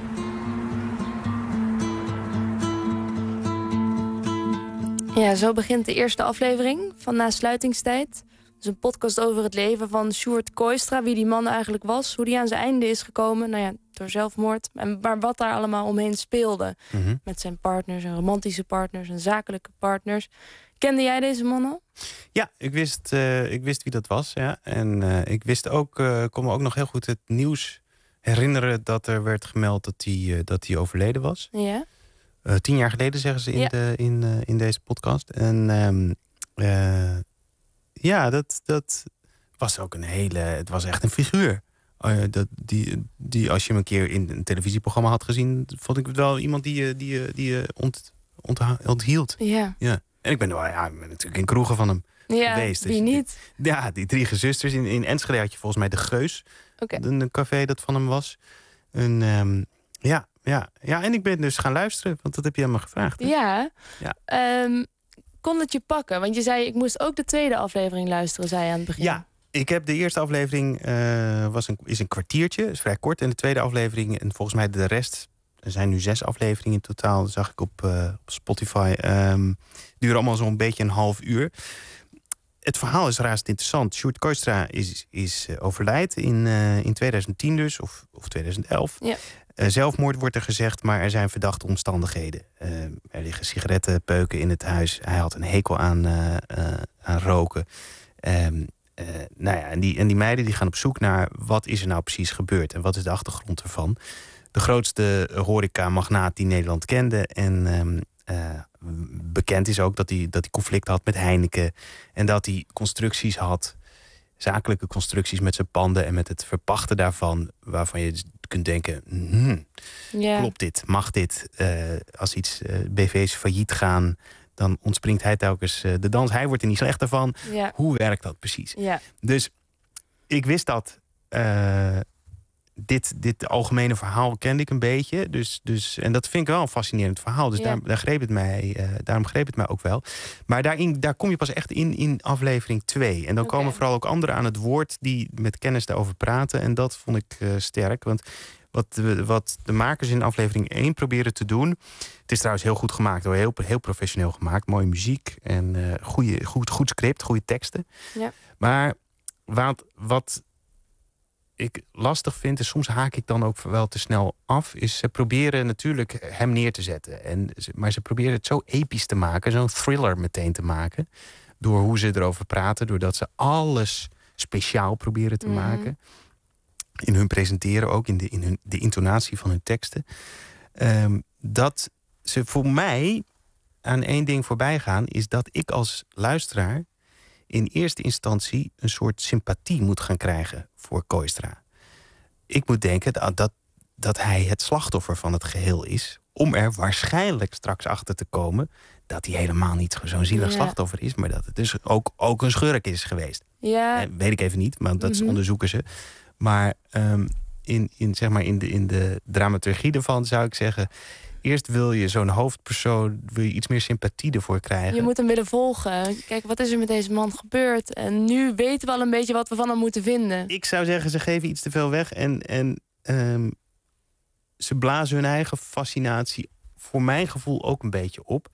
Ja, zo begint de eerste aflevering van Na Sluitingstijd. Dus een podcast over het leven van Sjoerd Kooistra. Wie die man eigenlijk was, hoe die aan zijn einde is gekomen. Nou ja, door zelfmoord. En, maar wat daar allemaal omheen speelde. Mm-hmm. Met zijn partners, zijn romantische partners en zakelijke partners. Kende jij deze man al? Ja, ik wist, uh, ik wist wie dat was. Ja. En uh, ik wist ook, uh, kon me ook nog heel goed het nieuws herinneren dat er werd gemeld dat hij uh, dat hij overleden was. Ja. Uh, tien jaar geleden zeggen ze in, ja. de, in, uh, in deze podcast. En um, uh, ja, dat, dat was ook een hele... Het was echt een figuur. Uh, dat, die, die, als je hem een keer in een televisieprogramma had gezien, vond ik het wel iemand die je die, die, die ont, ont, onthield. Ja. ja. En ik ben, well, ja, ik ben natuurlijk in kroegen van hem ja, geweest. Wie dus, niet? Ja, die drie zusters. In, in Enschede had je volgens mij de Geus. Okay. Een, een café dat van hem was. En, um, ja, ja, ja, en ik ben dus gaan luisteren, want dat heb je aan me gevraagd. Hè? Ja. ja. Um, kon het je pakken? Want je zei, ik moest ook de tweede aflevering luisteren, zei je aan het begin. Ja, ik heb de eerste aflevering, uh, was een, is een kwartiertje, is vrij kort. En de tweede aflevering, en volgens mij de rest, er zijn nu zes afleveringen in totaal, zag ik op, uh, op Spotify, um, duren allemaal zo'n beetje een half uur. Het verhaal is razend interessant. Sjoerd Kooistra is, is uh, overlijdt in, uh, in tweeduizend tien dus, of, of tweeduizend elf. Ja. Uh, zelfmoord wordt er gezegd, maar er zijn verdachte omstandigheden. Uh, er liggen sigarettenpeuken in het huis. Hij had een hekel aan, uh, uh, aan roken. Um, uh, nou ja, en, die, en die meiden die gaan op zoek naar wat is er nou precies gebeurd en wat is de achtergrond ervan. De grootste horeca-magnaat die Nederland kende. En um, uh, bekend is ook dat hij, dat hij conflict had met Heineken. En dat hij constructies had, zakelijke constructies met zijn panden en met het verpachten daarvan, waarvan je kunt denken, hmm, ja. klopt dit, mag dit? Uh, als iets uh, B V's failliet gaan, dan ontspringt hij telkens uh, de dans. Hij wordt er niet slechter van. Ja. Hoe werkt dat precies? Ja. Dus ik wist dat. Uh, dit, dit algemene verhaal kende ik een beetje. Dus, dus, en dat vind ik wel een fascinerend verhaal. Dus ja. daar, daar greep het mij, uh, daarom greep het mij ook wel. Maar daarin, daar kom je pas echt in in aflevering twee. En dan okay. komen vooral ook anderen aan het woord die met kennis daarover praten. En dat vond ik uh, sterk. Want wat, wat de makers in aflevering één proberen te doen. Het is trouwens heel goed gemaakt. Hoor. Heel, heel professioneel gemaakt. Mooie muziek. En uh, goede, goed, goed script. Goede teksten. Ja. Maar wat... wat ik lastig vind, en soms haak ik dan ook wel te snel af, is ze proberen natuurlijk hem neer te zetten. En, maar ze proberen het zo episch te maken, zo'n thriller meteen te maken. Door hoe ze erover praten, doordat ze alles speciaal proberen te mm. maken. In hun presenteren ook, in de, in hun, de intonatie van hun teksten. Um, dat ze voor mij aan één ding voorbij gaan, is dat ik als luisteraar in eerste instantie een soort sympathie moet gaan krijgen voor Kooistra. Ik moet denken dat, dat, dat hij het slachtoffer van het geheel is, om er waarschijnlijk straks achter te komen dat hij helemaal niet zo'n zielig ja. slachtoffer is, maar dat het dus ook, ook een schurk is geweest. Ja. Eh, weet ik even niet, maar dat mm-hmm. onderzoeken ze. Maar, um, in, in, zeg maar in, de, in de dramaturgie ervan zou ik zeggen, eerst wil je zo'n hoofdpersoon, wil je iets meer sympathie ervoor krijgen. Je moet hem willen volgen. Kijk, wat is er met deze man gebeurd? En nu weten we al een beetje wat we van hem moeten vinden. Ik zou zeggen, ze geven iets te veel weg. En, en um, ze blazen hun eigen fascinatie voor mijn gevoel ook een beetje op.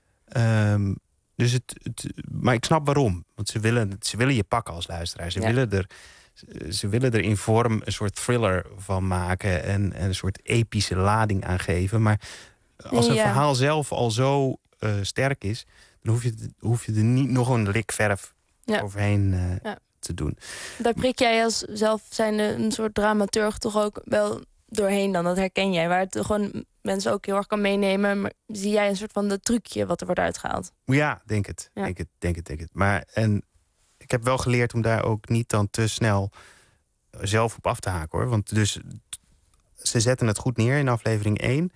Um, dus het, het, maar ik snap waarom. Want ze willen, ze willen je pakken als luisteraar. Ze, ja. willen er, ze willen er in vorm een soort thriller van maken. En, en een soort epische lading aan geven. Maar als een ja. verhaal zelf al zo uh, sterk is, dan hoef je, hoef je er niet nog een lik verf ja. overheen uh, ja. te doen. Daar prik jij als zelf zijnde een soort dramaturg toch ook wel doorheen dan. Dat herken jij. Waar het gewoon mensen ook heel erg kan meenemen. Maar zie jij een soort van de trucje wat er wordt uitgehaald? Ja, denk het. Ja. Denk het, denk het, denk het. Maar en ik heb wel geleerd om daar ook niet dan te snel zelf op af te haken, hoor. Want dus ze zetten het goed neer in aflevering één.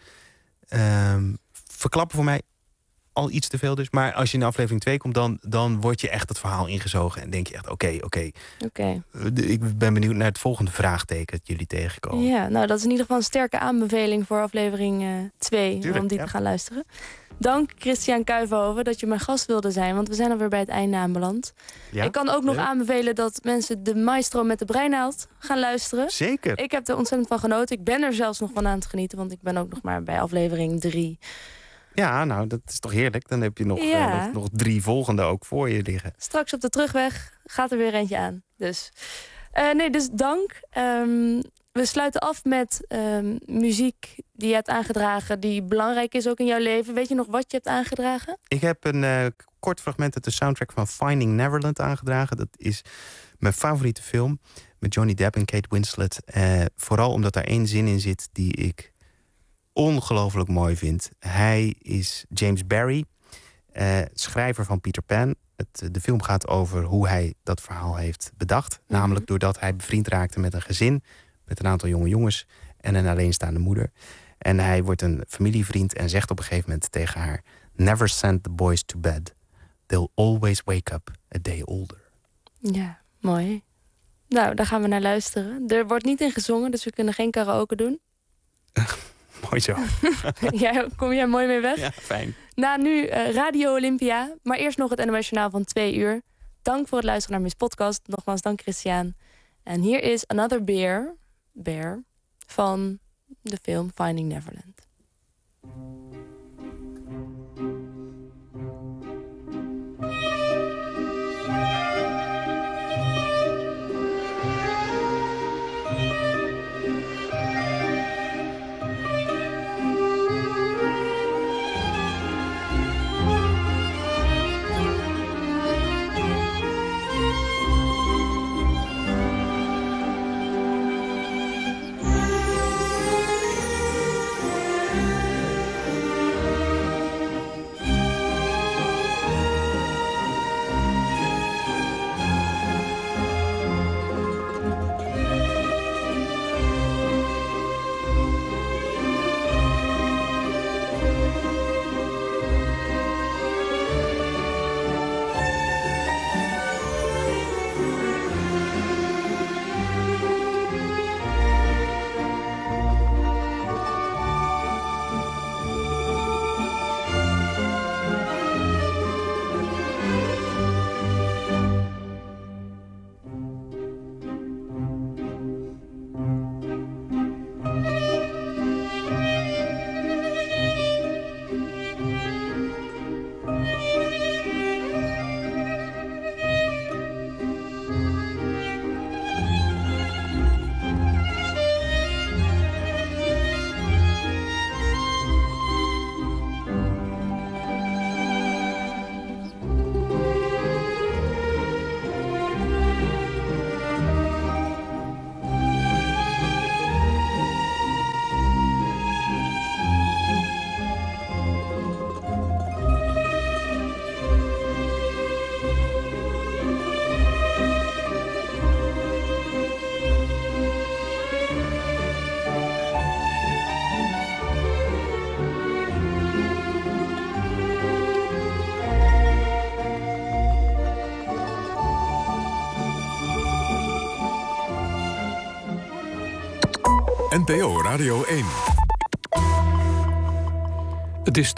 Um, verklappen voor mij al iets te veel dus. Maar als je in aflevering twee komt, dan, dan word je echt het verhaal ingezogen. En denk je echt, oké, okay, oké. Okay. Okay. Ik ben benieuwd naar het volgende vraagteken dat jullie tegenkomen. Ja, nou dat is in ieder geval een sterke aanbeveling voor aflevering twee. Tuurlijk, om die ja. te gaan luisteren. Dank Christian Kuyvenhoven dat je mijn gast wilde zijn. Want we zijn alweer bij het einde aanbeland. Ja? Ik kan ook nog ja. aanbevelen dat mensen de Maestro met de breinaald gaan luisteren. Zeker. Ik heb er ontzettend van genoten. Ik ben er zelfs nog van aan het genieten. Want ik ben ook nog maar bij aflevering drie. Ja, nou, dat is toch heerlijk. Dan heb je nog, ja. uh, nog, nog drie volgende ook voor je liggen. Straks op de terugweg gaat er weer eentje aan. Dus, uh, nee, dus dank. Um, we sluiten af met um, muziek die je hebt aangedragen, die belangrijk is ook in jouw leven. Weet je nog wat je hebt aangedragen? Ik heb een uh, kort fragment uit de soundtrack van Finding Neverland aangedragen. Dat is mijn favoriete film met Johnny Depp en Kate Winslet. Uh, vooral omdat daar één zin in zit die ik ongelooflijk mooi vind. Hij is James Barrie, uh, schrijver van Peter Pan. Het, de film gaat over hoe hij dat verhaal heeft bedacht. Mm-hmm. Namelijk doordat hij bevriend raakte met een gezin, met een aantal jonge jongens en een alleenstaande moeder. En hij wordt een familievriend en zegt op een gegeven moment tegen haar: Never send the boys to bed. They'll always wake up a day older. Ja, mooi. Nou, daar gaan we naar luisteren. Er wordt niet in gezongen, dus we kunnen geen karaoke doen. Mooi zo. Ja, kom jij mooi mee weg? Ja, fijn. Na nu uh, Radio Olympia, maar eerst nog het N O S Journaal van twee uur. Dank voor het luisteren naar Miss Podcast. Nogmaals, dank Christian. En hier is Another Bear, Bear van de film Finding Neverland. N P O Radio één. Het is